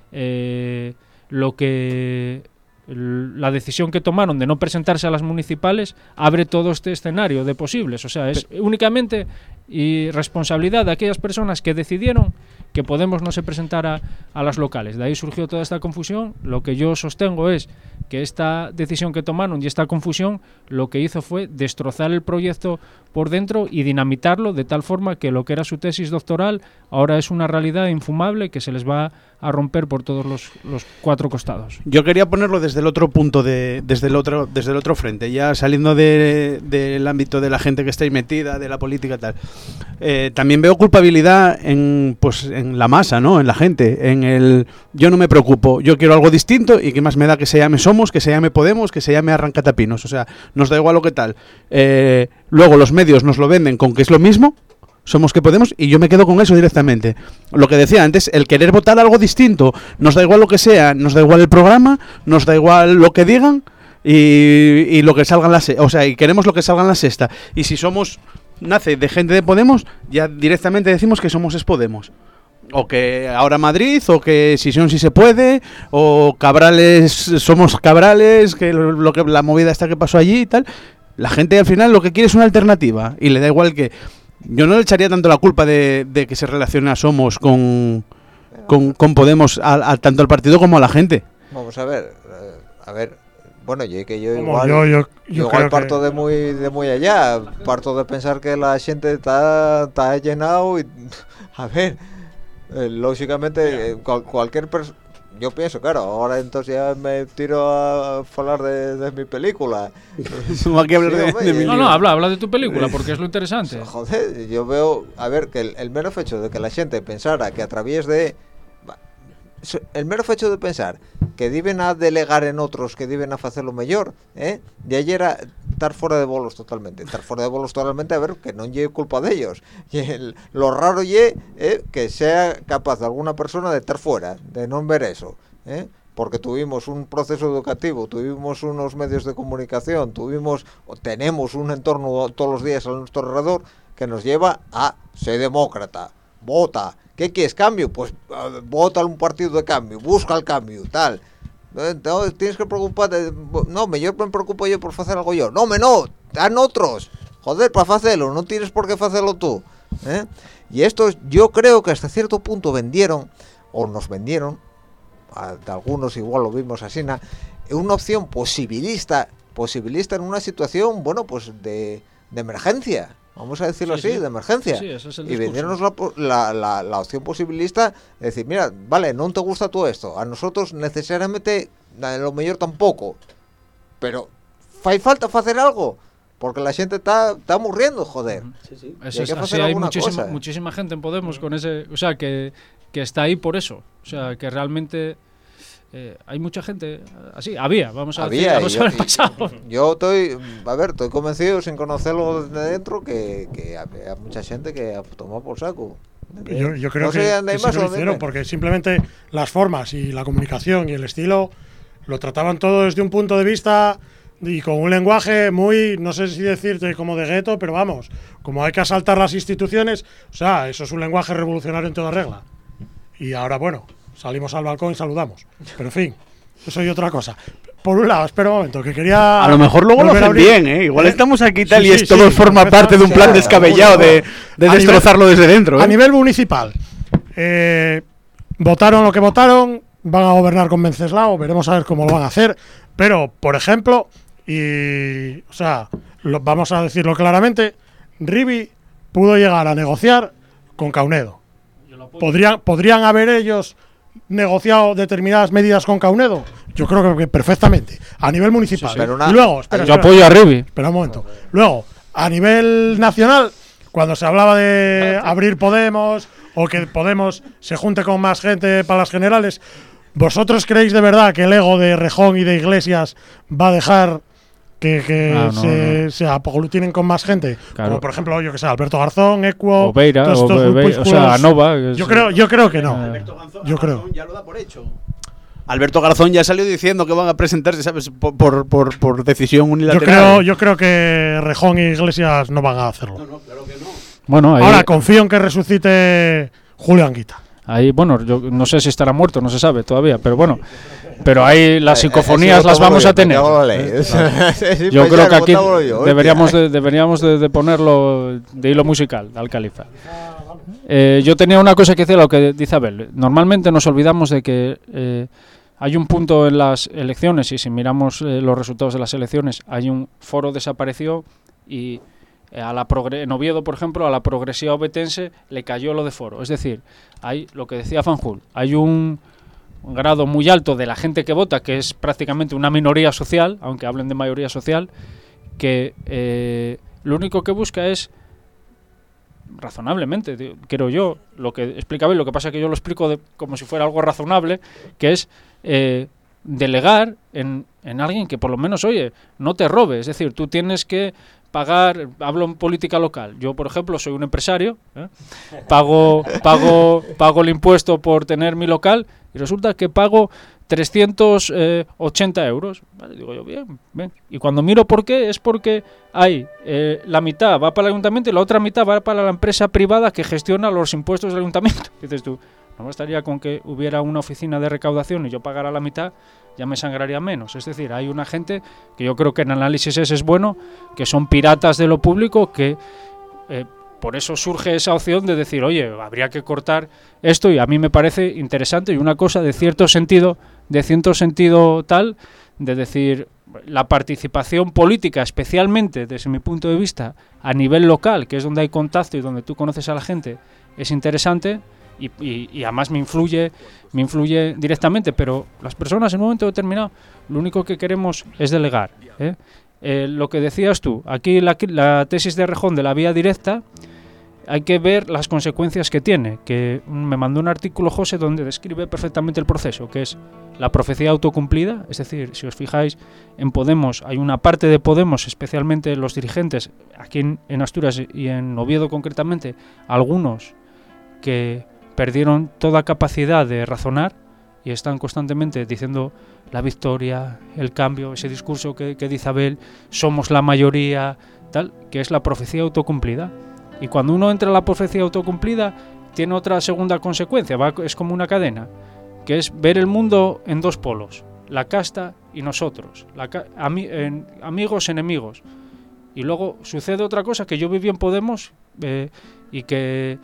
Eh, lo que l- la decisión que tomaron de no presentarse a las municipales abre todo este escenario de posibles, o sea, es únicamente y responsabilidad de aquellas personas que decidieron que Podemos no se presentara a las locales. De ahí surgió toda esta confusión. Lo que yo sostengo es que esta decisión que tomaron y esta confusión lo que hizo fue destrozar el proyecto por dentro y dinamitarlo de tal forma que lo que era su tesis doctoral ahora es una realidad infumable que se les va a romper por todos los, los cuatro costados. Yo quería ponerlo desde el otro punto, de, desde, el otro, desde el otro frente, ya saliendo de- del ámbito de la gente que estáis metida, de la política y tal. Eh, también veo culpabilidad en, pues, en la masa, ¿no? En la gente, en el yo no me preocupo, yo quiero algo distinto y que más me da que se llame Somos, que se llame Podemos, que se llame Arrancatapinos. O sea, nos da igual lo que tal. Eh, luego los medios nos lo venden con que es lo mismo, Somos que Podemos, y yo me quedo con eso directamente. Lo que decía antes, el querer votar algo distinto, nos da igual lo que sea, nos da igual el programa, nos da igual lo que digan y, y lo que salga en la sexta. O sea, y queremos lo que salga en la sexta. Y si Somos nace de gente de Podemos, ya directamente decimos que Somos es Podemos. O que ahora Madrid, o que si son si se puede, o Cabrales, somos Cabrales, que lo, lo que la movida esta que pasó allí y tal. La gente al final lo que quiere es una alternativa y le da igual que... Yo no le echaría tanto la culpa de, de que se relacione a Somos con, con, con Podemos, a, a tanto al partido como a la gente. Vamos a ver, eh, a ver, bueno, yo que yo Como igual, yo, yo, yo yo creo igual parto que- de muy de muy allá, parto de pensar que la gente está está llenado y a ver, eh, lógicamente eh, cual- cualquier persona yo pienso, claro, ahora entonces ya me tiro a hablar de, de mi película. No hay que hablar Sí, de, hombre, de mi No, libro. no, habla, habla de tu película, porque es lo interesante. Joder, yo veo, a ver, que el, el mero hecho de que la gente pensara que a través de... El mero hecho de pensar que deben a delegar en otros, que deben a hacerlo mejor, ¿eh? De ayer a estar fuera de bolos totalmente. Estar fuera de bolos totalmente, a ver, que no lleve culpa de ellos. Y el- lo raro ye ¿eh? que sea capaz alguna persona de estar fuera, de no ver eso, ¿eh? Porque tuvimos un proceso educativo, tuvimos unos medios de comunicación, tuvimos o tenemos un entorno todos los días a nuestro alrededor que nos lleva a ser demócrata, vota. ¿Qué quieres? ¿Cambio? Pues uh, vota a un partido de cambio, busca el cambio, tal. No, no, tienes que preocuparte. No, mejor me preocupo yo por hacer algo yo. No, me no, dan otros. Joder, para hacerlo, no tienes por qué hacerlo tú. ¿eh? Y esto yo creo que hasta cierto punto vendieron, o nos vendieron, a, de algunos igual lo vimos así, na, una opción posibilista, posibilista en una situación, bueno, pues de, de emergencia. Vamos a decirlo Sí, así, sí. de emergencia. Sí, ese es el y discurso. vendieron la, po- la, la, la opción posibilista de decir, mira, vale, no te gusta todo esto, a nosotros necesariamente a lo mejor tampoco, pero hay falta hacer algo, porque la gente está está muriendo, joder. Eso Y hay es, que así hacer hay alguna muchísima, cosa. muchísima gente en Podemos con ese, o sea, que, que está ahí por eso, o sea, que realmente eh, hay mucha gente así, había, vamos a Había, decir, vamos y a yo, ver y- pasado. yo estoy, a ver, estoy convencido sin conocerlo desde dentro que, que había mucha gente que ha tomado por saco. Yo, yo creo No sé que, dónde que hay sí más que o lo dónde hicieron, hay. porque simplemente las formas y la comunicación y el estilo lo trataban todo desde un punto de vista y con un lenguaje muy, no sé si decirte como de gueto, pero vamos, como hay que asaltar las instituciones, o sea, eso es un lenguaje revolucionario en toda regla. Y ahora, bueno, salimos al balcón y saludamos. Pero en fin, eso y otra cosa. Por un lado, espera un momento, que quería... A lo mejor luego lo volver a hacen abrir- bien, ¿eh? Igual ¿Eh? estamos aquí y tal Sí, y sí, esto sí, forma perfecto, parte de un o plan sea, descabellado de, de a nivel- destrozarlo desde dentro. A ¿eh? nivel municipal, eh, votaron lo que votaron, van a gobernar con Venceslao, veremos a ver cómo lo van a hacer. Pero, por ejemplo, y, o sea, lo- vamos a decirlo claramente, Rivi pudo llegar a negociar con Caunedo. ¿Podrían, ¿Podrían haber ellos negociado determinadas medidas con Caunedo? Yo creo que perfectamente, a nivel municipal. Sí, sí. Pero una- y luego, espera, Yo espera. apoyo a Rivi. Espera un momento. Luego, a nivel nacional, cuando se hablaba de abrir Podemos o que Podemos se junte con más gente para las generales, ¿vosotros creéis de verdad que el ego de Rejón y de Iglesias va a dejar que, que Ah, no, se, no. se apoglutinen con más gente? Claro. Como por ejemplo, yo que sé, Alberto Garzón, Equo, O Beira, todos o, estos Be- Be- o grupúsculos. sea, Nova. que es- Yo creo, yo creo que no. Eh, Yo creo. Ya lo da por hecho. Alberto Garzón ya salió diciendo que van a presentarse, ¿sabes? Por, por, por, por decisión Yo unilateral. creo, yo creo que Rejón y Iglesias no van a hacerlo. No, claro que no. Bueno, ahí, Ahora confío en que resucite Julio Anguita. ahí, bueno, yo no sé si estará muerto, no se sabe todavía, pero bueno. Pero ahí las Eh, eh, psicofonías sí, las votámoslo vamos yo, a tener. me cago en la ley. Sí, Yo pues creo ya, que aquí votámoslo yo, hostia. deberíamos de, deberíamos de, de ponerlo de hilo musical al califa. Eh, yo tenía una cosa que decir, lo que dice Abel. Normalmente nos olvidamos de que eh, hay un punto en las elecciones, y si miramos eh, los resultados de las elecciones, hay un foro desapareció y eh, a la progre- en Oviedo, por ejemplo, a la progresiva obetense le cayó lo de foro. Es decir, hay lo que decía Fanjul, hay un un grado muy alto de la gente que vota, que es prácticamente una minoría social, aunque hablen de mayoría social, que eh, lo único que busca es, razonablemente, digo, creo yo, lo que explica bien, lo que pasa es que yo lo explico de, como si fuera algo razonable, que es eh, delegar en, en alguien que por lo menos, oye, no te robe, es decir, tú tienes que pagar, hablo en política local, yo por ejemplo soy un empresario, ¿eh? pago, pago, pago el impuesto por tener mi local y resulta que pago trescientos ochenta euros. Vale, digo yo, bien, bien. Y cuando miro por qué, es porque hay eh, la mitad va para el ayuntamiento y la otra mitad va para la empresa privada que gestiona los impuestos del ayuntamiento. Dices tú, no bastaría con que hubiera una oficina de recaudación y yo pagara la mitad, ya me sangraría menos. Es decir, hay una gente que yo creo que en análisis ese es bueno, que son piratas de lo público, que eh, por eso surge esa opción de decir, oye, habría que cortar esto, y a mí me parece interesante y una cosa de cierto sentido, de cierto sentido tal, de decir, la participación política, especialmente desde mi punto de vista, a nivel local, que es donde hay contacto y donde tú conoces a la gente, es interesante, y, y, y además me influye, me influye directamente, pero las personas en un momento determinado lo único que queremos es delegar, ¿eh? Eh, lo que decías tú, aquí la, la tesis de Rejón de la vía directa, hay que ver las consecuencias que tiene, que me mandó un artículo José donde describe perfectamente el proceso, que es la profecía autocumplida, es decir, si os fijáis en Podemos, hay una parte de Podemos, especialmente los dirigentes, aquí en, en Asturias y en Oviedo concretamente, algunos que perdieron toda capacidad de razonar y están constantemente diciendo la victoria, el cambio, ese discurso que, que dice Abel, somos la mayoría, tal, que es la profecía autocumplida. Y cuando uno entra en la profecía autocumplida, tiene otra segunda consecuencia, va, es como una cadena, que es ver el mundo en dos polos, la casta y nosotros, la ca ami en, amigos, enemigos. Y luego sucede otra cosa que yo viví en Podemos eh, y que,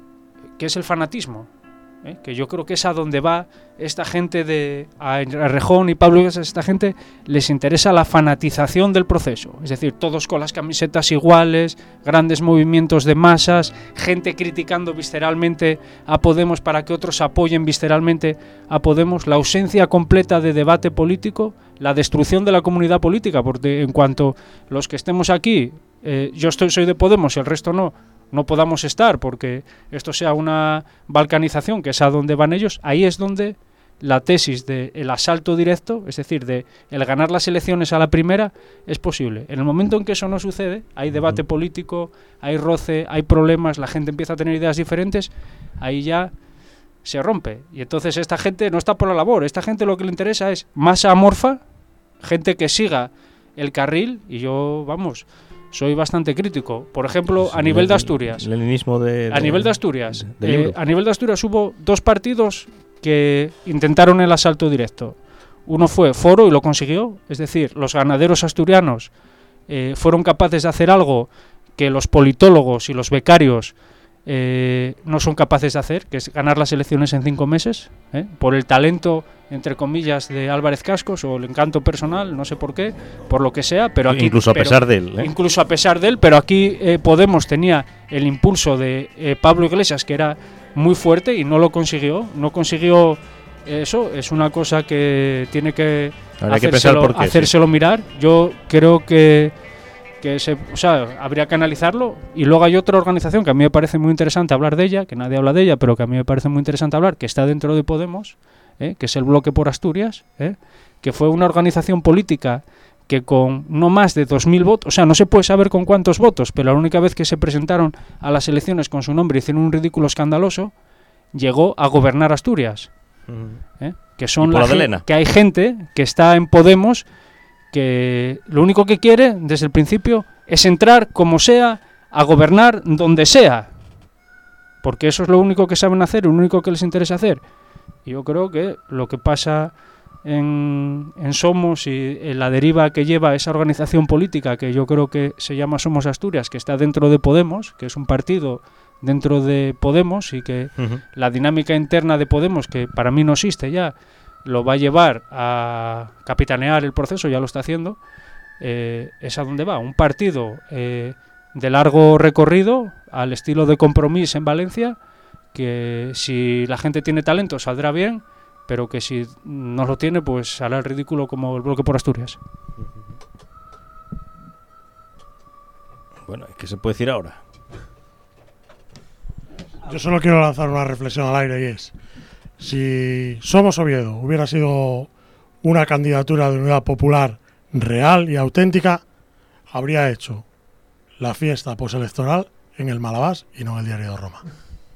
que es el fanatismo, ¿eh? Que yo creo que es a donde va esta gente de a Rejón y Pablo Iglesias, esta gente les interesa la fanatización del proceso, es decir, todos con las camisetas iguales, grandes movimientos de masas, gente criticando visceralmente a Podemos para que otros apoyen visceralmente a Podemos, la ausencia completa de debate político, la destrucción de la comunidad política, porque en cuanto los que estemos aquí, eh, yo estoy, soy de Podemos y el resto no, no podamos estar porque esto sea una balcanización, que es a donde van ellos, ahí es donde la tesis del asalto directo, es decir, de el ganar las elecciones a la primera, es posible. En el momento en que eso no sucede, hay debate político, hay roce, hay problemas, la gente empieza a tener ideas diferentes, ahí ya se rompe. Y entonces esta gente no está por la labor, esta gente lo que le interesa es masa amorfa, gente que siga el carril, y yo, vamos, soy bastante crítico. Por ejemplo, a nivel de Asturias. Leninismo de, de, a nivel de Asturias. De, de eh, a nivel de Asturias hubo dos partidos que intentaron el asalto directo. Uno fue Foro y lo consiguió. Es decir, los ganaderos asturianos eh, fueron capaces de hacer algo que los politólogos y los becarios eh, no son capaces de hacer, que es ganar las elecciones en cinco meses, ¿eh? Por el talento, entre comillas, de Álvarez Cascos o el encanto personal, no sé por qué, por lo que sea, pero aquí... Incluso a pero, pesar de él. ¿eh? Incluso a pesar de él, pero aquí eh, Podemos tenía el impulso de eh, Pablo Iglesias, que era muy fuerte y no lo consiguió, no consiguió eso, es una cosa que tiene que, Habrá hacérselo, que pensar por qué, hacérselo sí. mirar. Yo creo que... que se, o sea, habría que analizarlo. Y luego hay otra organización que a mí me parece muy interesante hablar de ella, que nadie habla de ella, pero que a mí me parece muy interesante hablar, que está dentro de Podemos, ¿eh? Que es el Bloque por Asturias, ¿eh? Que fue una organización política que con no más de dos mil votos, o sea, no se puede saber con cuántos votos, pero la única vez que se presentaron a las elecciones con su nombre, hicieron un ridículo escandaloso, llegó a gobernar Asturias. ¿eh? Que son la gen- que hay gente que está en Podemos que lo único que quiere desde el principio es entrar como sea a gobernar donde sea, porque eso es lo único que saben hacer, lo único que les interesa hacer. Y yo creo que lo que pasa en, en Somos y en la deriva que lleva esa organización política, que yo creo que se llama Somos Asturias, que está dentro de Podemos, que es un partido dentro de Podemos, y que uh-huh. la dinámica interna de Podemos, que para mí no existe ya, lo va a llevar a capitanear el proceso, ya lo está haciendo, eh, es a donde va. Un partido eh, de largo recorrido, al estilo de Compromís en Valencia, que si la gente tiene talento saldrá bien, pero que si no lo tiene, pues hará el ridículo como el Bloque por Asturias. Bueno, ¿qué se puede decir ahora? Yo solo quiero lanzar una reflexión al aire, y es: si Somos Oviedo hubiera sido una candidatura de unidad popular real y auténtica, habría hecho la fiesta postelectoral en el Malabás y no en el Diario de Roma.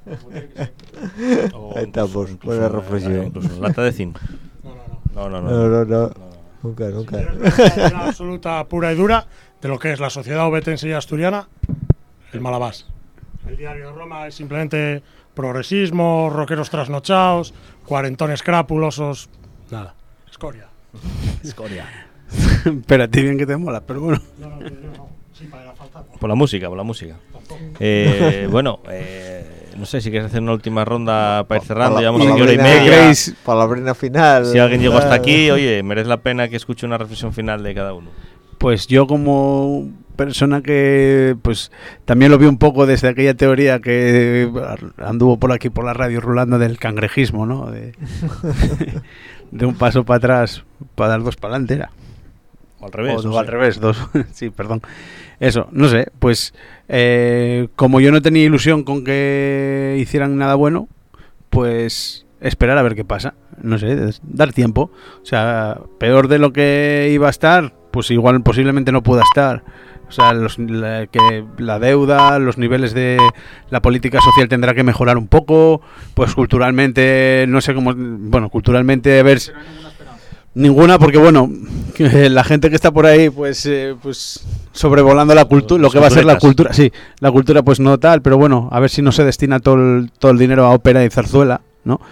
Ahí estamos, buena reflexión. Incluso lata de zinc. No, no, no. No, no, no. no. Nunca, nunca. Una absoluta pura y dura de lo que es la sociedad obetense y asturiana, el Malabás. El Diario de Roma es simplemente progresismo, rockeros trasnochados, cuarentones crapulosos, nada, escoria. Escoria. Pero a ti bien que te mola, pero bueno. No, no, yo no. Sí, para faltar. Por la música, por la música. Eh, bueno, eh, no sé si quieres hacer una última ronda para ir cerrando, Pa- llevamos pa- aquí hora y palabrina- media. Palabrina final. Si alguien llegó hasta Ah. aquí, oye, merece la pena que escuche una reflexión final de cada uno. Pues yo como persona que pues también lo vi un poco desde aquella teoría que anduvo por aquí por la radio rulando del cangrejismo, ¿no? De, de un paso para atrás para dar dos para adelante era. O al revés. O, no o sé. al revés, dos. Sí, perdón. Eso, no sé, pues eh, como yo no tenía ilusión con que hicieran nada bueno, pues esperar a ver qué pasa. No sé, dar tiempo. O sea, peor de lo que iba a estar, pues igual posiblemente no pueda estar. O sea, los, la, que la deuda, los niveles de la política social tendrá que mejorar un poco. Pues culturalmente, no sé cómo. Bueno, culturalmente, a ver. Ninguna, porque bueno, la gente que está por ahí, pues, eh, pues sobrevolando la cultura, lo que va a ser la cultura, sí, la cultura, pues no tal, pero bueno, a ver si no se destina todo el, todo el dinero a ópera y zarzuela, ¿no?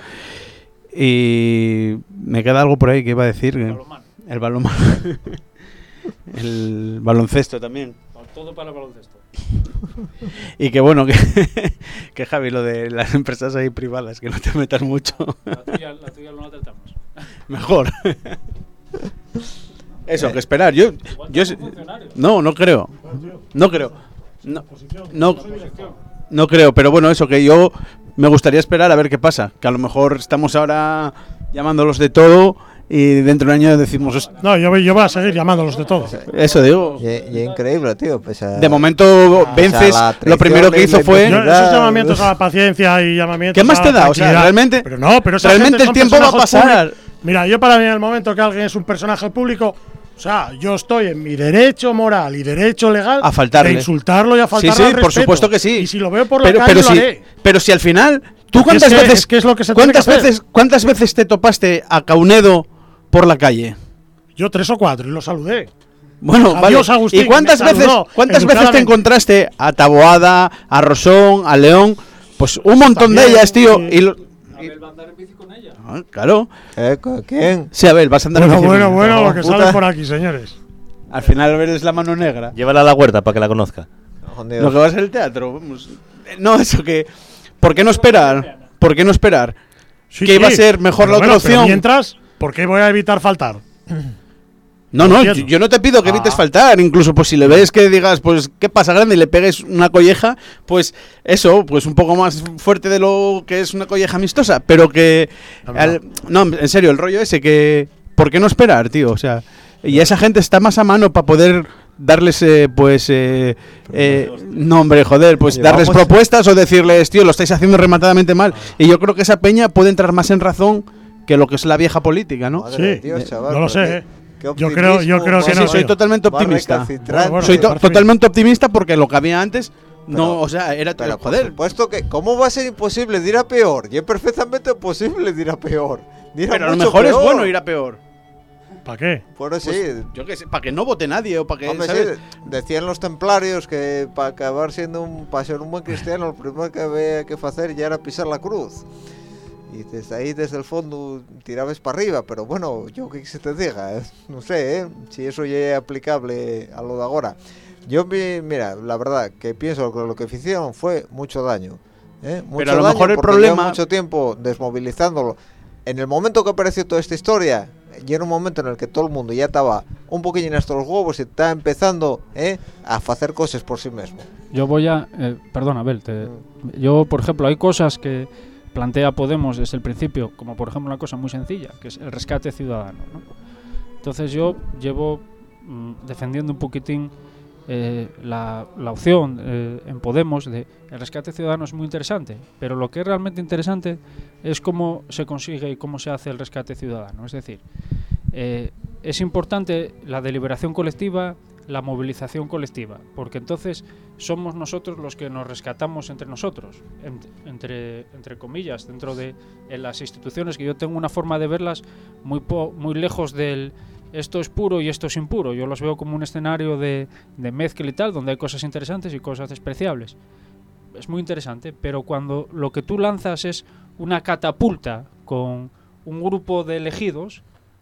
Y me queda algo por ahí que iba a decir. El balonmano. El balonmano. El baloncesto también. Todo para el baloncesto. Y que bueno, que, que Javi, lo de las empresas ahí privadas, que no te metas mucho. La tuya, la tuya no la tratamos. Mejor. Eso, que esperar. Yo, yo no, no creo. No creo. No, no, no creo, pero bueno, eso, que yo me gustaría esperar a ver qué pasa. Que a lo mejor estamos ahora llamándolos de todo y dentro de un año decimos... No, yo, voy- yo voy a seguir llamándolos de todo. Eso digo. Y, y increíble, tío. Pues, a- De momento vences, o sea, la lo primero que traición hizo y la fue... Yo, inventiva- esos llamamientos a la paciencia y llamamientos ¿Qué más a te la da? O sea, tranquilidad. realmente- Pero no, pero esa realmente gente el son tiempo va a personajes pasar. públicos. Mira, yo para mí en el momento que alguien es un personaje público, o sea, yo estoy en mi derecho moral y derecho legal A faltarle. de insultarlo y a faltarle Sí, sí, al por respeto. supuesto que sí. Y si lo veo por la pero, calle pero lo si, haré. pero si al final, ¿tú Porque cuántas es que- veces, es que es lo que se tiene cuántas que hacer. veces, cuántas veces te topaste a Caunedo por la calle? Yo tres o cuatro y lo saludé. Bueno, Adiós, vale. Agustín, ¿Y cuántas me veces, saludó cuántas veces te educadamente. encontraste a Taboada, a Rosón, a León? Pues un montón de También, ellas, tío. sí. Y lo- Abel va a andar en bici con ella. Ah, claro. ¿Eh? ¿Con quién? Sí, a ver, vas a andar en Bueno, bici. bueno, bueno, No, lo que puta. sale por aquí, señores. Al final, a ver, es la mano negra. Llévala a la huerta para que la conozca. Joder. Lo que va a ser el teatro. Vamos. Eh, No, eso que. ¿Por qué no esperar? ¿Por qué no esperar? Sí, Que iba a sí. ser mejor Pero la bueno, otra pero opción. mientras, ¿por qué voy a evitar faltar? No, no, yo, entiendo. yo no te pido que evites Ah. faltar. Incluso, pues si le ves que digas, pues, ¿qué pasa, grande? Y le pegues una colleja, pues eso, pues un poco más fuerte de lo que es una colleja amistosa. Pero que. No, no. al- no, en serio, el rollo ese que. ¿Por qué no esperar, tío? O sea, y esa gente está más a mano para poder darles, eh, pues. Eh, eh, no, hombre, joder, pues Llevamos- darles propuestas o decirles, tío, lo estáis haciendo rematadamente mal. Y yo creo que esa peña puede entrar más en razón que lo que es la vieja política, ¿no? Madre de Sí, Dios, chaval, no lo pero sé, qué- eh. qué Yo creo- yo optimismo creo que Sí, más- sí, soy tío. totalmente más optimista. recalcitrante. Bueno, Soy me to- parece bien. totalmente optimista porque lo que había antes, no, Pero- o sea, era Pero por joder. supuesto que, ¿cómo va a ser imposible de ir a peor? Y es perfectamente posible de ir a peor. De ir a Pero a lo mucho mejor es peor. bueno ir a peor. ¿Para qué? Bueno, sí. Pues, yo qué sé, para que no vote nadie o para que, Hombre, ¿sabes? sí, decían los templarios que para acabar siendo un, para ser un buen cristiano, lo primero que había que hacer ya era pisar la cruz. Y desde ahí, desde el fondo, tirabas para arriba. Pero bueno, yo qué se te diga, eh, no sé, ¿eh? Si eso ya es aplicable a lo de ahora. Yo, mi- mira, la verdad, que pienso que lo que hicieron fue mucho daño. ¿eh? Mucho Pero a lo daño mejor el porque problema- llevan mucho tiempo desmovilizándolo. En el momento que apareció toda esta historia, y era un momento en el que todo el mundo ya estaba un poquillo hasta los huevos y estaba empezando ¿eh? a hacer cosas por sí mismo. Yo voy a... Eh, perdona, Abel. Te, yo, por ejemplo, hay cosas que plantea Podemos desde el principio, como por ejemplo una cosa muy sencilla, que es el rescate ciudadano, ¿no? Entonces yo llevo mm, defendiendo un poquitín eh, la, la opción eh, en Podemos de el rescate ciudadano es muy interesante, pero lo que es realmente interesante es cómo se consigue y cómo se hace el rescate ciudadano. Es decir, eh, es importante la deliberación colectiva, la movilización colectiva, porque entonces somos nosotros los que nos rescatamos entre nosotros, en- entre, entre comillas, dentro de en las instituciones, que yo tengo una forma de verlas muy, po- muy lejos del esto es puro y esto es impuro. Yo los veo como un escenario de, de mezcla y tal, donde hay cosas interesantes y cosas despreciables. Es muy interesante, pero cuando lo que tú lanzas es una catapulta con un grupo de elegidos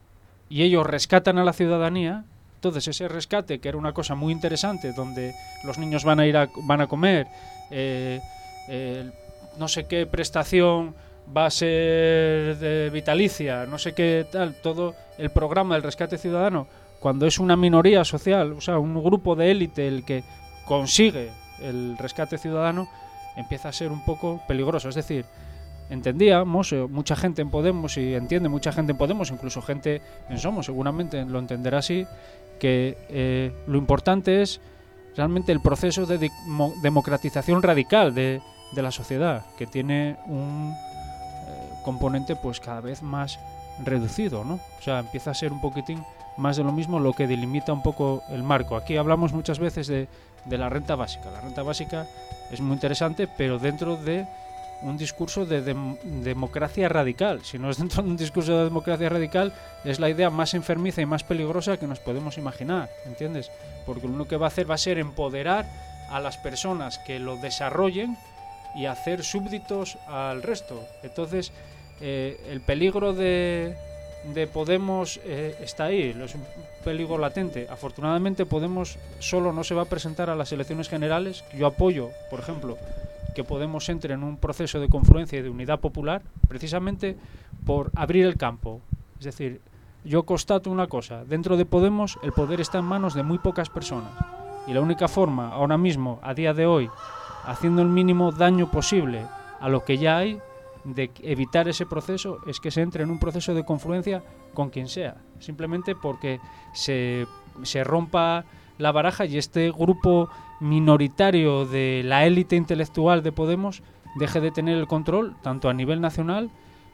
y ellos rescatan a la ciudadanía, entonces ese rescate, que era una cosa muy interesante, donde los niños van a ir a, van a comer, eh, eh, no sé qué prestación va a ser de vitalicia, no sé qué tal, todo el programa del rescate ciudadano, cuando es una minoría social, o sea, un grupo de élite el que consigue el rescate ciudadano, empieza a ser un poco peligroso. Es decir, entendíamos, eh, mucha gente en Podemos, y entiende mucha gente en Podemos, incluso gente en Somos seguramente lo entenderá así, que eh, lo importante es realmente el proceso de de democratización radical de, de la sociedad, que tiene un eh, componente pues cada vez más reducido, ¿no? O sea, empieza a ser un poquitín más de lo mismo, lo que delimita un poco el marco. Aquí hablamos muchas veces de, de la renta básica. La renta básica es muy interesante, pero dentro de un discurso de dem democracia radical. Si no es dentro de un discurso de democracia radical, es la idea más enfermiza y más peligrosa que nos podemos imaginar, ¿entiendes? Porque lo único que va a hacer va a ser empoderar a las personas que lo desarrollen y hacer súbditos al resto. Entonces, eh, el peligro de, de Podemos eh, está ahí, es un peligro latente. Afortunadamente, Podemos solo no se va a presentar a las elecciones generales. Yo apoyo, por ejemplo, que Podemos entre en un proceso de confluencia y de unidad popular, precisamente por abrir el campo. Es decir, yo constato una cosa: dentro de Podemos el poder está en manos de muy pocas personas, y la única forma ahora mismo, a día de hoy, haciendo el mínimo daño posible a lo que ya hay, de evitar ese proceso, es que se entre en un proceso de confluencia con quien sea, simplemente porque se, se rompa la baraja y este grupo minoritario de la élite intelectual de Podemos deje de tener el control, tanto a nivel nacional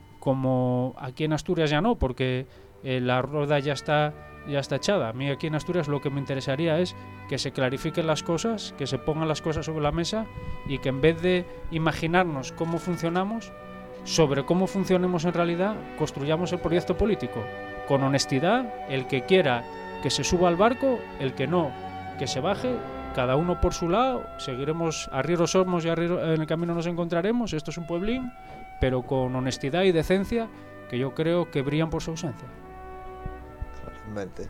como aquí en Asturias ya no, porque eh, la rueda ya está, ya está echada. A mí aquí en Asturias lo que me interesaría es que se clarifiquen las cosas, que se pongan las cosas sobre la mesa, y que en vez de imaginarnos cómo funcionamos, sobre cómo funcionemos en realidad, construyamos el proyecto político con honestidad. El que quiera que se suba al barco, el que no, que se baje, cada uno por su lado. Seguiremos, arrieros somos y arrieros, en el camino nos encontraremos. Esto es un pueblín, pero con honestidad y decencia, que yo creo que brillan por su ausencia. Claramente.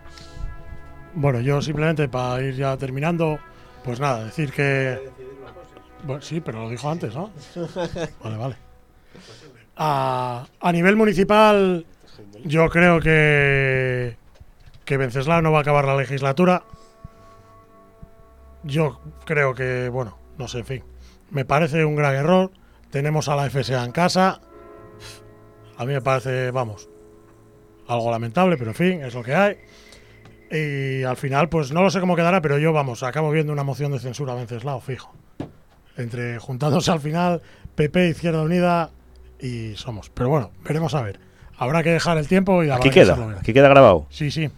Bueno, yo simplemente para ir ya terminando, pues nada, decir que... Bueno, sí, pero lo dijo antes, ¿no? Vale, vale. A, a nivel municipal, yo creo que, que Venceslao no va a acabar la legislatura. Yo creo que, bueno, no sé, en fin, me parece un gran error. Tenemos a la F S A en casa. A mí me parece, vamos, algo lamentable, pero en fin, es lo que hay. Y al final, pues no lo sé cómo quedará, pero yo, vamos, acabo viendo una moción de censura a Venceslao, fijo. Entre juntándose al final P P, Izquierda Unida y Somos. Pero bueno, veremos a ver. Habrá que dejar el tiempo y habrá aquí que queda, aquí queda grabado. Sí, sí.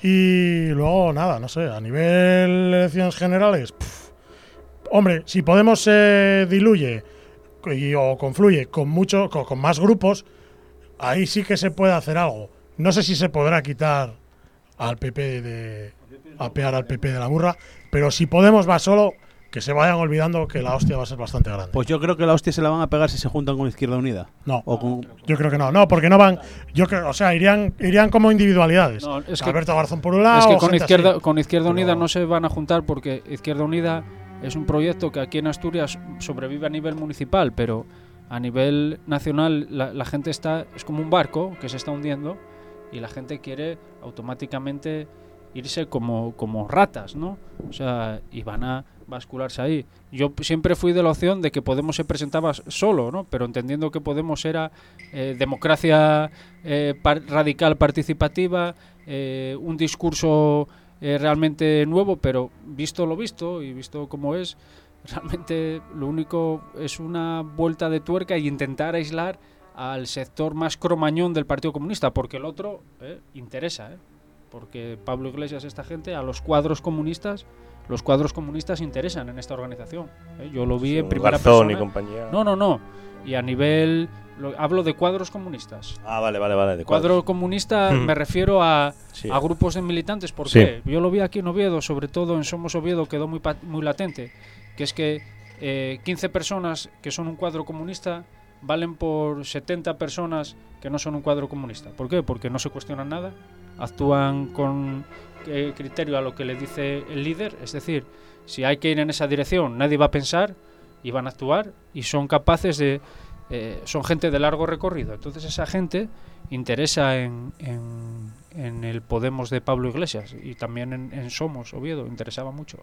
Y luego, nada, no sé, a nivel elecciones generales, pff, hombre, si Podemos se diluye y, o confluye con mucho, con, con más grupos, ahí sí que se puede hacer algo. No sé si se podrá quitar al P P de apear al P P de la burra, pero si Podemos va solo, que se vayan olvidando que la hostia va a ser bastante grande. Pues yo creo que la hostia se la van a pegar si se juntan con Izquierda Unida. No, o con... yo creo que no, no, porque no van, yo creo, o sea, irían irían como individualidades. No, es que, Alberto Garzón por un lado, es que con gente Izquierda, así. con Izquierda Unida Pero... no se van a juntar, porque Izquierda Unida es un proyecto que aquí en Asturias sobrevive a nivel municipal, pero a nivel nacional la, la gente está, es como un barco que se está hundiendo y la gente quiere automáticamente irse como, como ratas, ¿no? O sea, y van a bascularse ahí. Yo siempre fui de la opción de que Podemos se presentaba solo, ¿no? Pero entendiendo que Podemos era eh, democracia eh, par radical participativa, eh, un discurso eh, realmente nuevo, pero visto lo visto y visto cómo es, realmente lo único es una vuelta de tuerca y intentar aislar al sector más cromañón del Partido Comunista, porque el otro eh, interesa, ¿eh? Porque Pablo Iglesias, esta gente, a los cuadros comunistas, los cuadros comunistas interesan en esta organización. ¿eh? Yo lo vi sí, en primera Garzón persona. Y compañía. No, no, no. Y a nivel, lo, hablo de cuadros comunistas. Ah, vale, vale, vale. De Cuadro cuadros. comunista me refiero a, sí. a grupos de militantes. ¿Por sí. qué? Yo lo vi aquí en Oviedo, sobre todo en Somos Oviedo, quedó muy, muy latente, que es que eh, quince personas que son un cuadro comunista valen por setenta personas que no son un cuadro comunista. ¿Por qué? Porque no se cuestionan nada, actúan con eh, criterio a lo que le dice el líder, es decir, si hay que ir en esa dirección nadie va a pensar y van a actuar, y son capaces de, eh, son gente de largo recorrido. Entonces esa gente interesa en, en, en el Podemos de Pablo Iglesias, y también en, en Somos, Oviedo, interesaba mucho.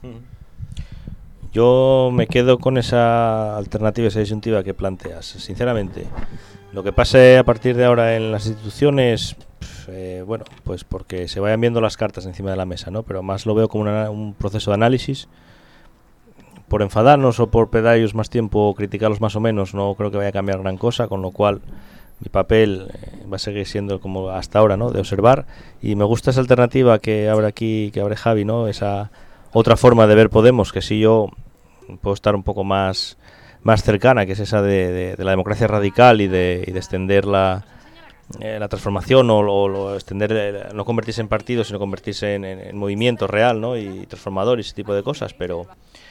Yo me quedo con esa alternativa, esa disyuntiva que planteas, sinceramente. Lo que pase a partir de ahora en las instituciones, eh, bueno, pues porque se vayan viendo las cartas encima de la mesa, ¿no? Pero más lo veo como una, un proceso de análisis. Por enfadarnos o por pedarnos más tiempo o criticarlos más o menos, no creo que vaya a cambiar gran cosa, con lo cual mi papel eh, va a seguir siendo como hasta ahora, ¿no? De observar. Y me gusta esa alternativa que abre aquí, que abre Javi, ¿no? Esa otra forma de ver Podemos, que sí yo puedo estar un poco más, más cercana, que es esa de, de, de la democracia radical y de, y de extender la, eh, la transformación o, o, o extender, eh, no convertirse en partido, sino convertirse en, en, en movimiento real, ¿no? Y transformador y ese tipo de cosas, pero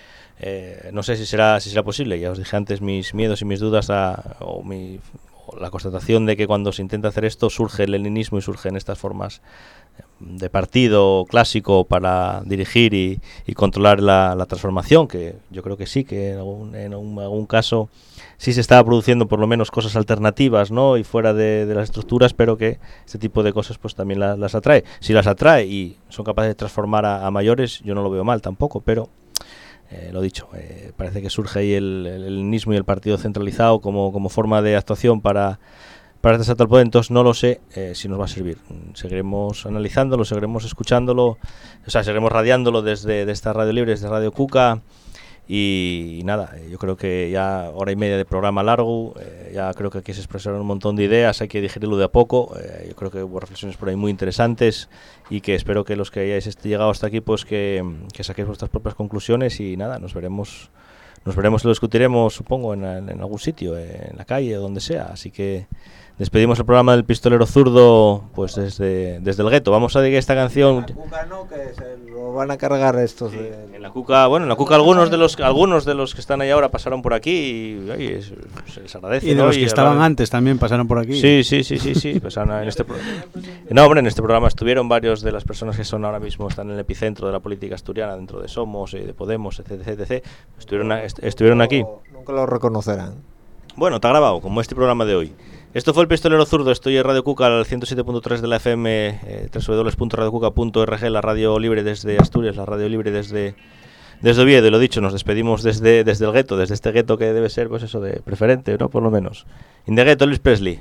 eh, no sé si será si será posible. Ya os dije antes mis miedos y mis dudas a, o, mi, o la constatación de que cuando se intenta hacer esto surge el leninismo y surgen estas formas de partido clásico para dirigir y, y controlar la, la transformación, que yo creo que sí, que en algún, en algún, algún caso sí se estaba produciendo por lo menos cosas alternativas, ¿no? Y fuera de, de las estructuras, pero que este tipo de cosas pues también la, las atrae. Si las atrae y son capaces de transformar a, a mayores, yo no lo veo mal tampoco, pero eh, lo dicho, eh, parece que surge ahí el, el helenismo y el partido centralizado como, como forma de actuación para para este salto al poder. Entonces no lo sé eh, si nos va a servir. Seguiremos analizándolo, seguiremos escuchándolo, o sea, seguiremos radiándolo desde de esta Radio Libre, desde Radio Cuca, y, y nada, yo creo que ya hora y media de programa largo, eh, ya creo que aquí se expresaron un montón de ideas, hay que digerirlo de a poco, eh, yo creo que hubo reflexiones por ahí muy interesantes y que espero que los que hayáis llegado hasta aquí pues que, que saquéis vuestras propias conclusiones, y nada, nos veremos nos veremos y lo discutiremos, supongo, en, en algún sitio, en la calle o donde sea, así que despedimos el programa del Pistolero Zurdo pues desde, desde el gueto. Vamos a dedicar esta canción. En la Cuca no, que se lo van a cargar estos. Sí, de... en la Cuca, bueno, en la Cuca algunos de los algunos de los que están ahí ahora pasaron por aquí y oye, se les agradece. Y de ¿no? los que y estaban hablar... antes también pasaron por aquí. Sí, sí, sí, sí, sí. Pues, en este pro... No, hombre, en este programa estuvieron varios de las personas que son ahora mismo están en el epicentro de la política asturiana, dentro de Somos y de Podemos, etcétera, etcétera. Estuvieron, est estuvieron aquí. Nunca lo reconocerán. Bueno, está grabado, como este programa de hoy. Esto fue el Pistolero Zurdo, estoy en Radio Cuca al ciento siete punto tres de la F M, eh, doble u doble u doble u punto radio cuca punto org, la radio libre desde Asturias, la radio libre desde desde Oviedo. Y lo dicho, nos despedimos desde desde el gueto, desde este gueto que debe ser, pues eso, de preferente, ¿no? Por lo menos. In the ghetto, Elvis Presley.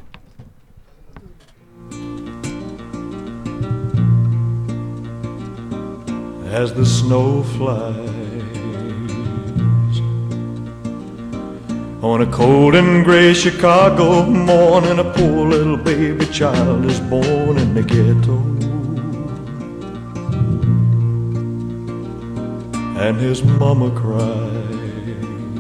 As the snow flies on a cold and gray Chicago morning, a poor little baby child is born in the ghetto, and his mama cries,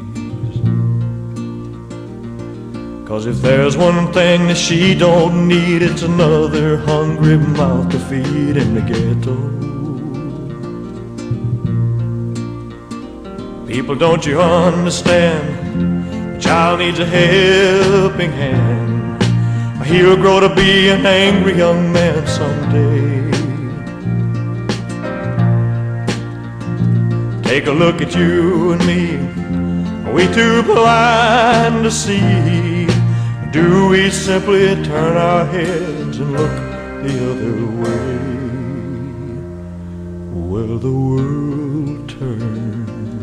'cause if there's one thing that she don't need, it's another hungry mouth to feed in the ghetto. People, don't you understand? Child needs a helping hand. He'll grow to be an angry young man someday. Take a look at you and me. Are we too blind to see? Do we simply turn our heads and look the other way? Well, the world turns.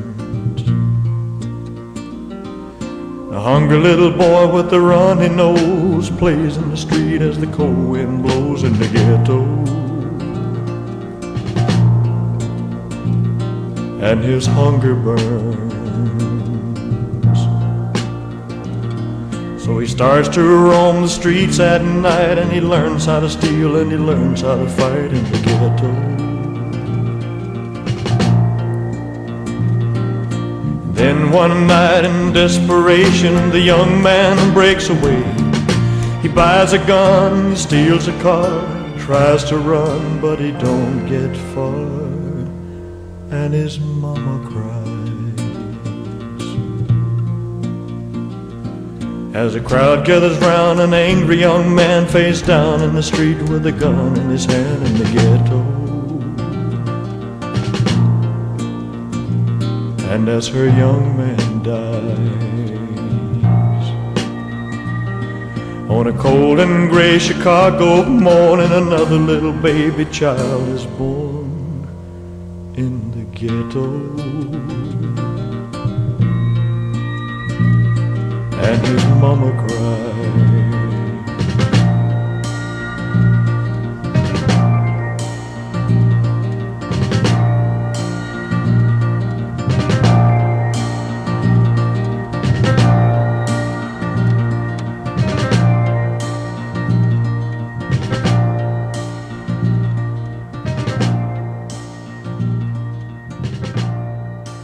A hungry little boy with a runny nose plays in the street as the cold wind blows in the ghetto, and his hunger burns. So he starts to roam the streets at night, and he learns how to steal and he learns how to fight in the ghetto. Then one night in desperation, the young man breaks away. He buys a gun, he steals a car, tries to run, but he don't get far, and his mama cries. As a crowd gathers round, an angry young man face down in the street with a gun in his hand in the ghetto. And as her young man dies, On a cold and gray Chicago morning, another little baby child is born in the ghetto. And his mama cried.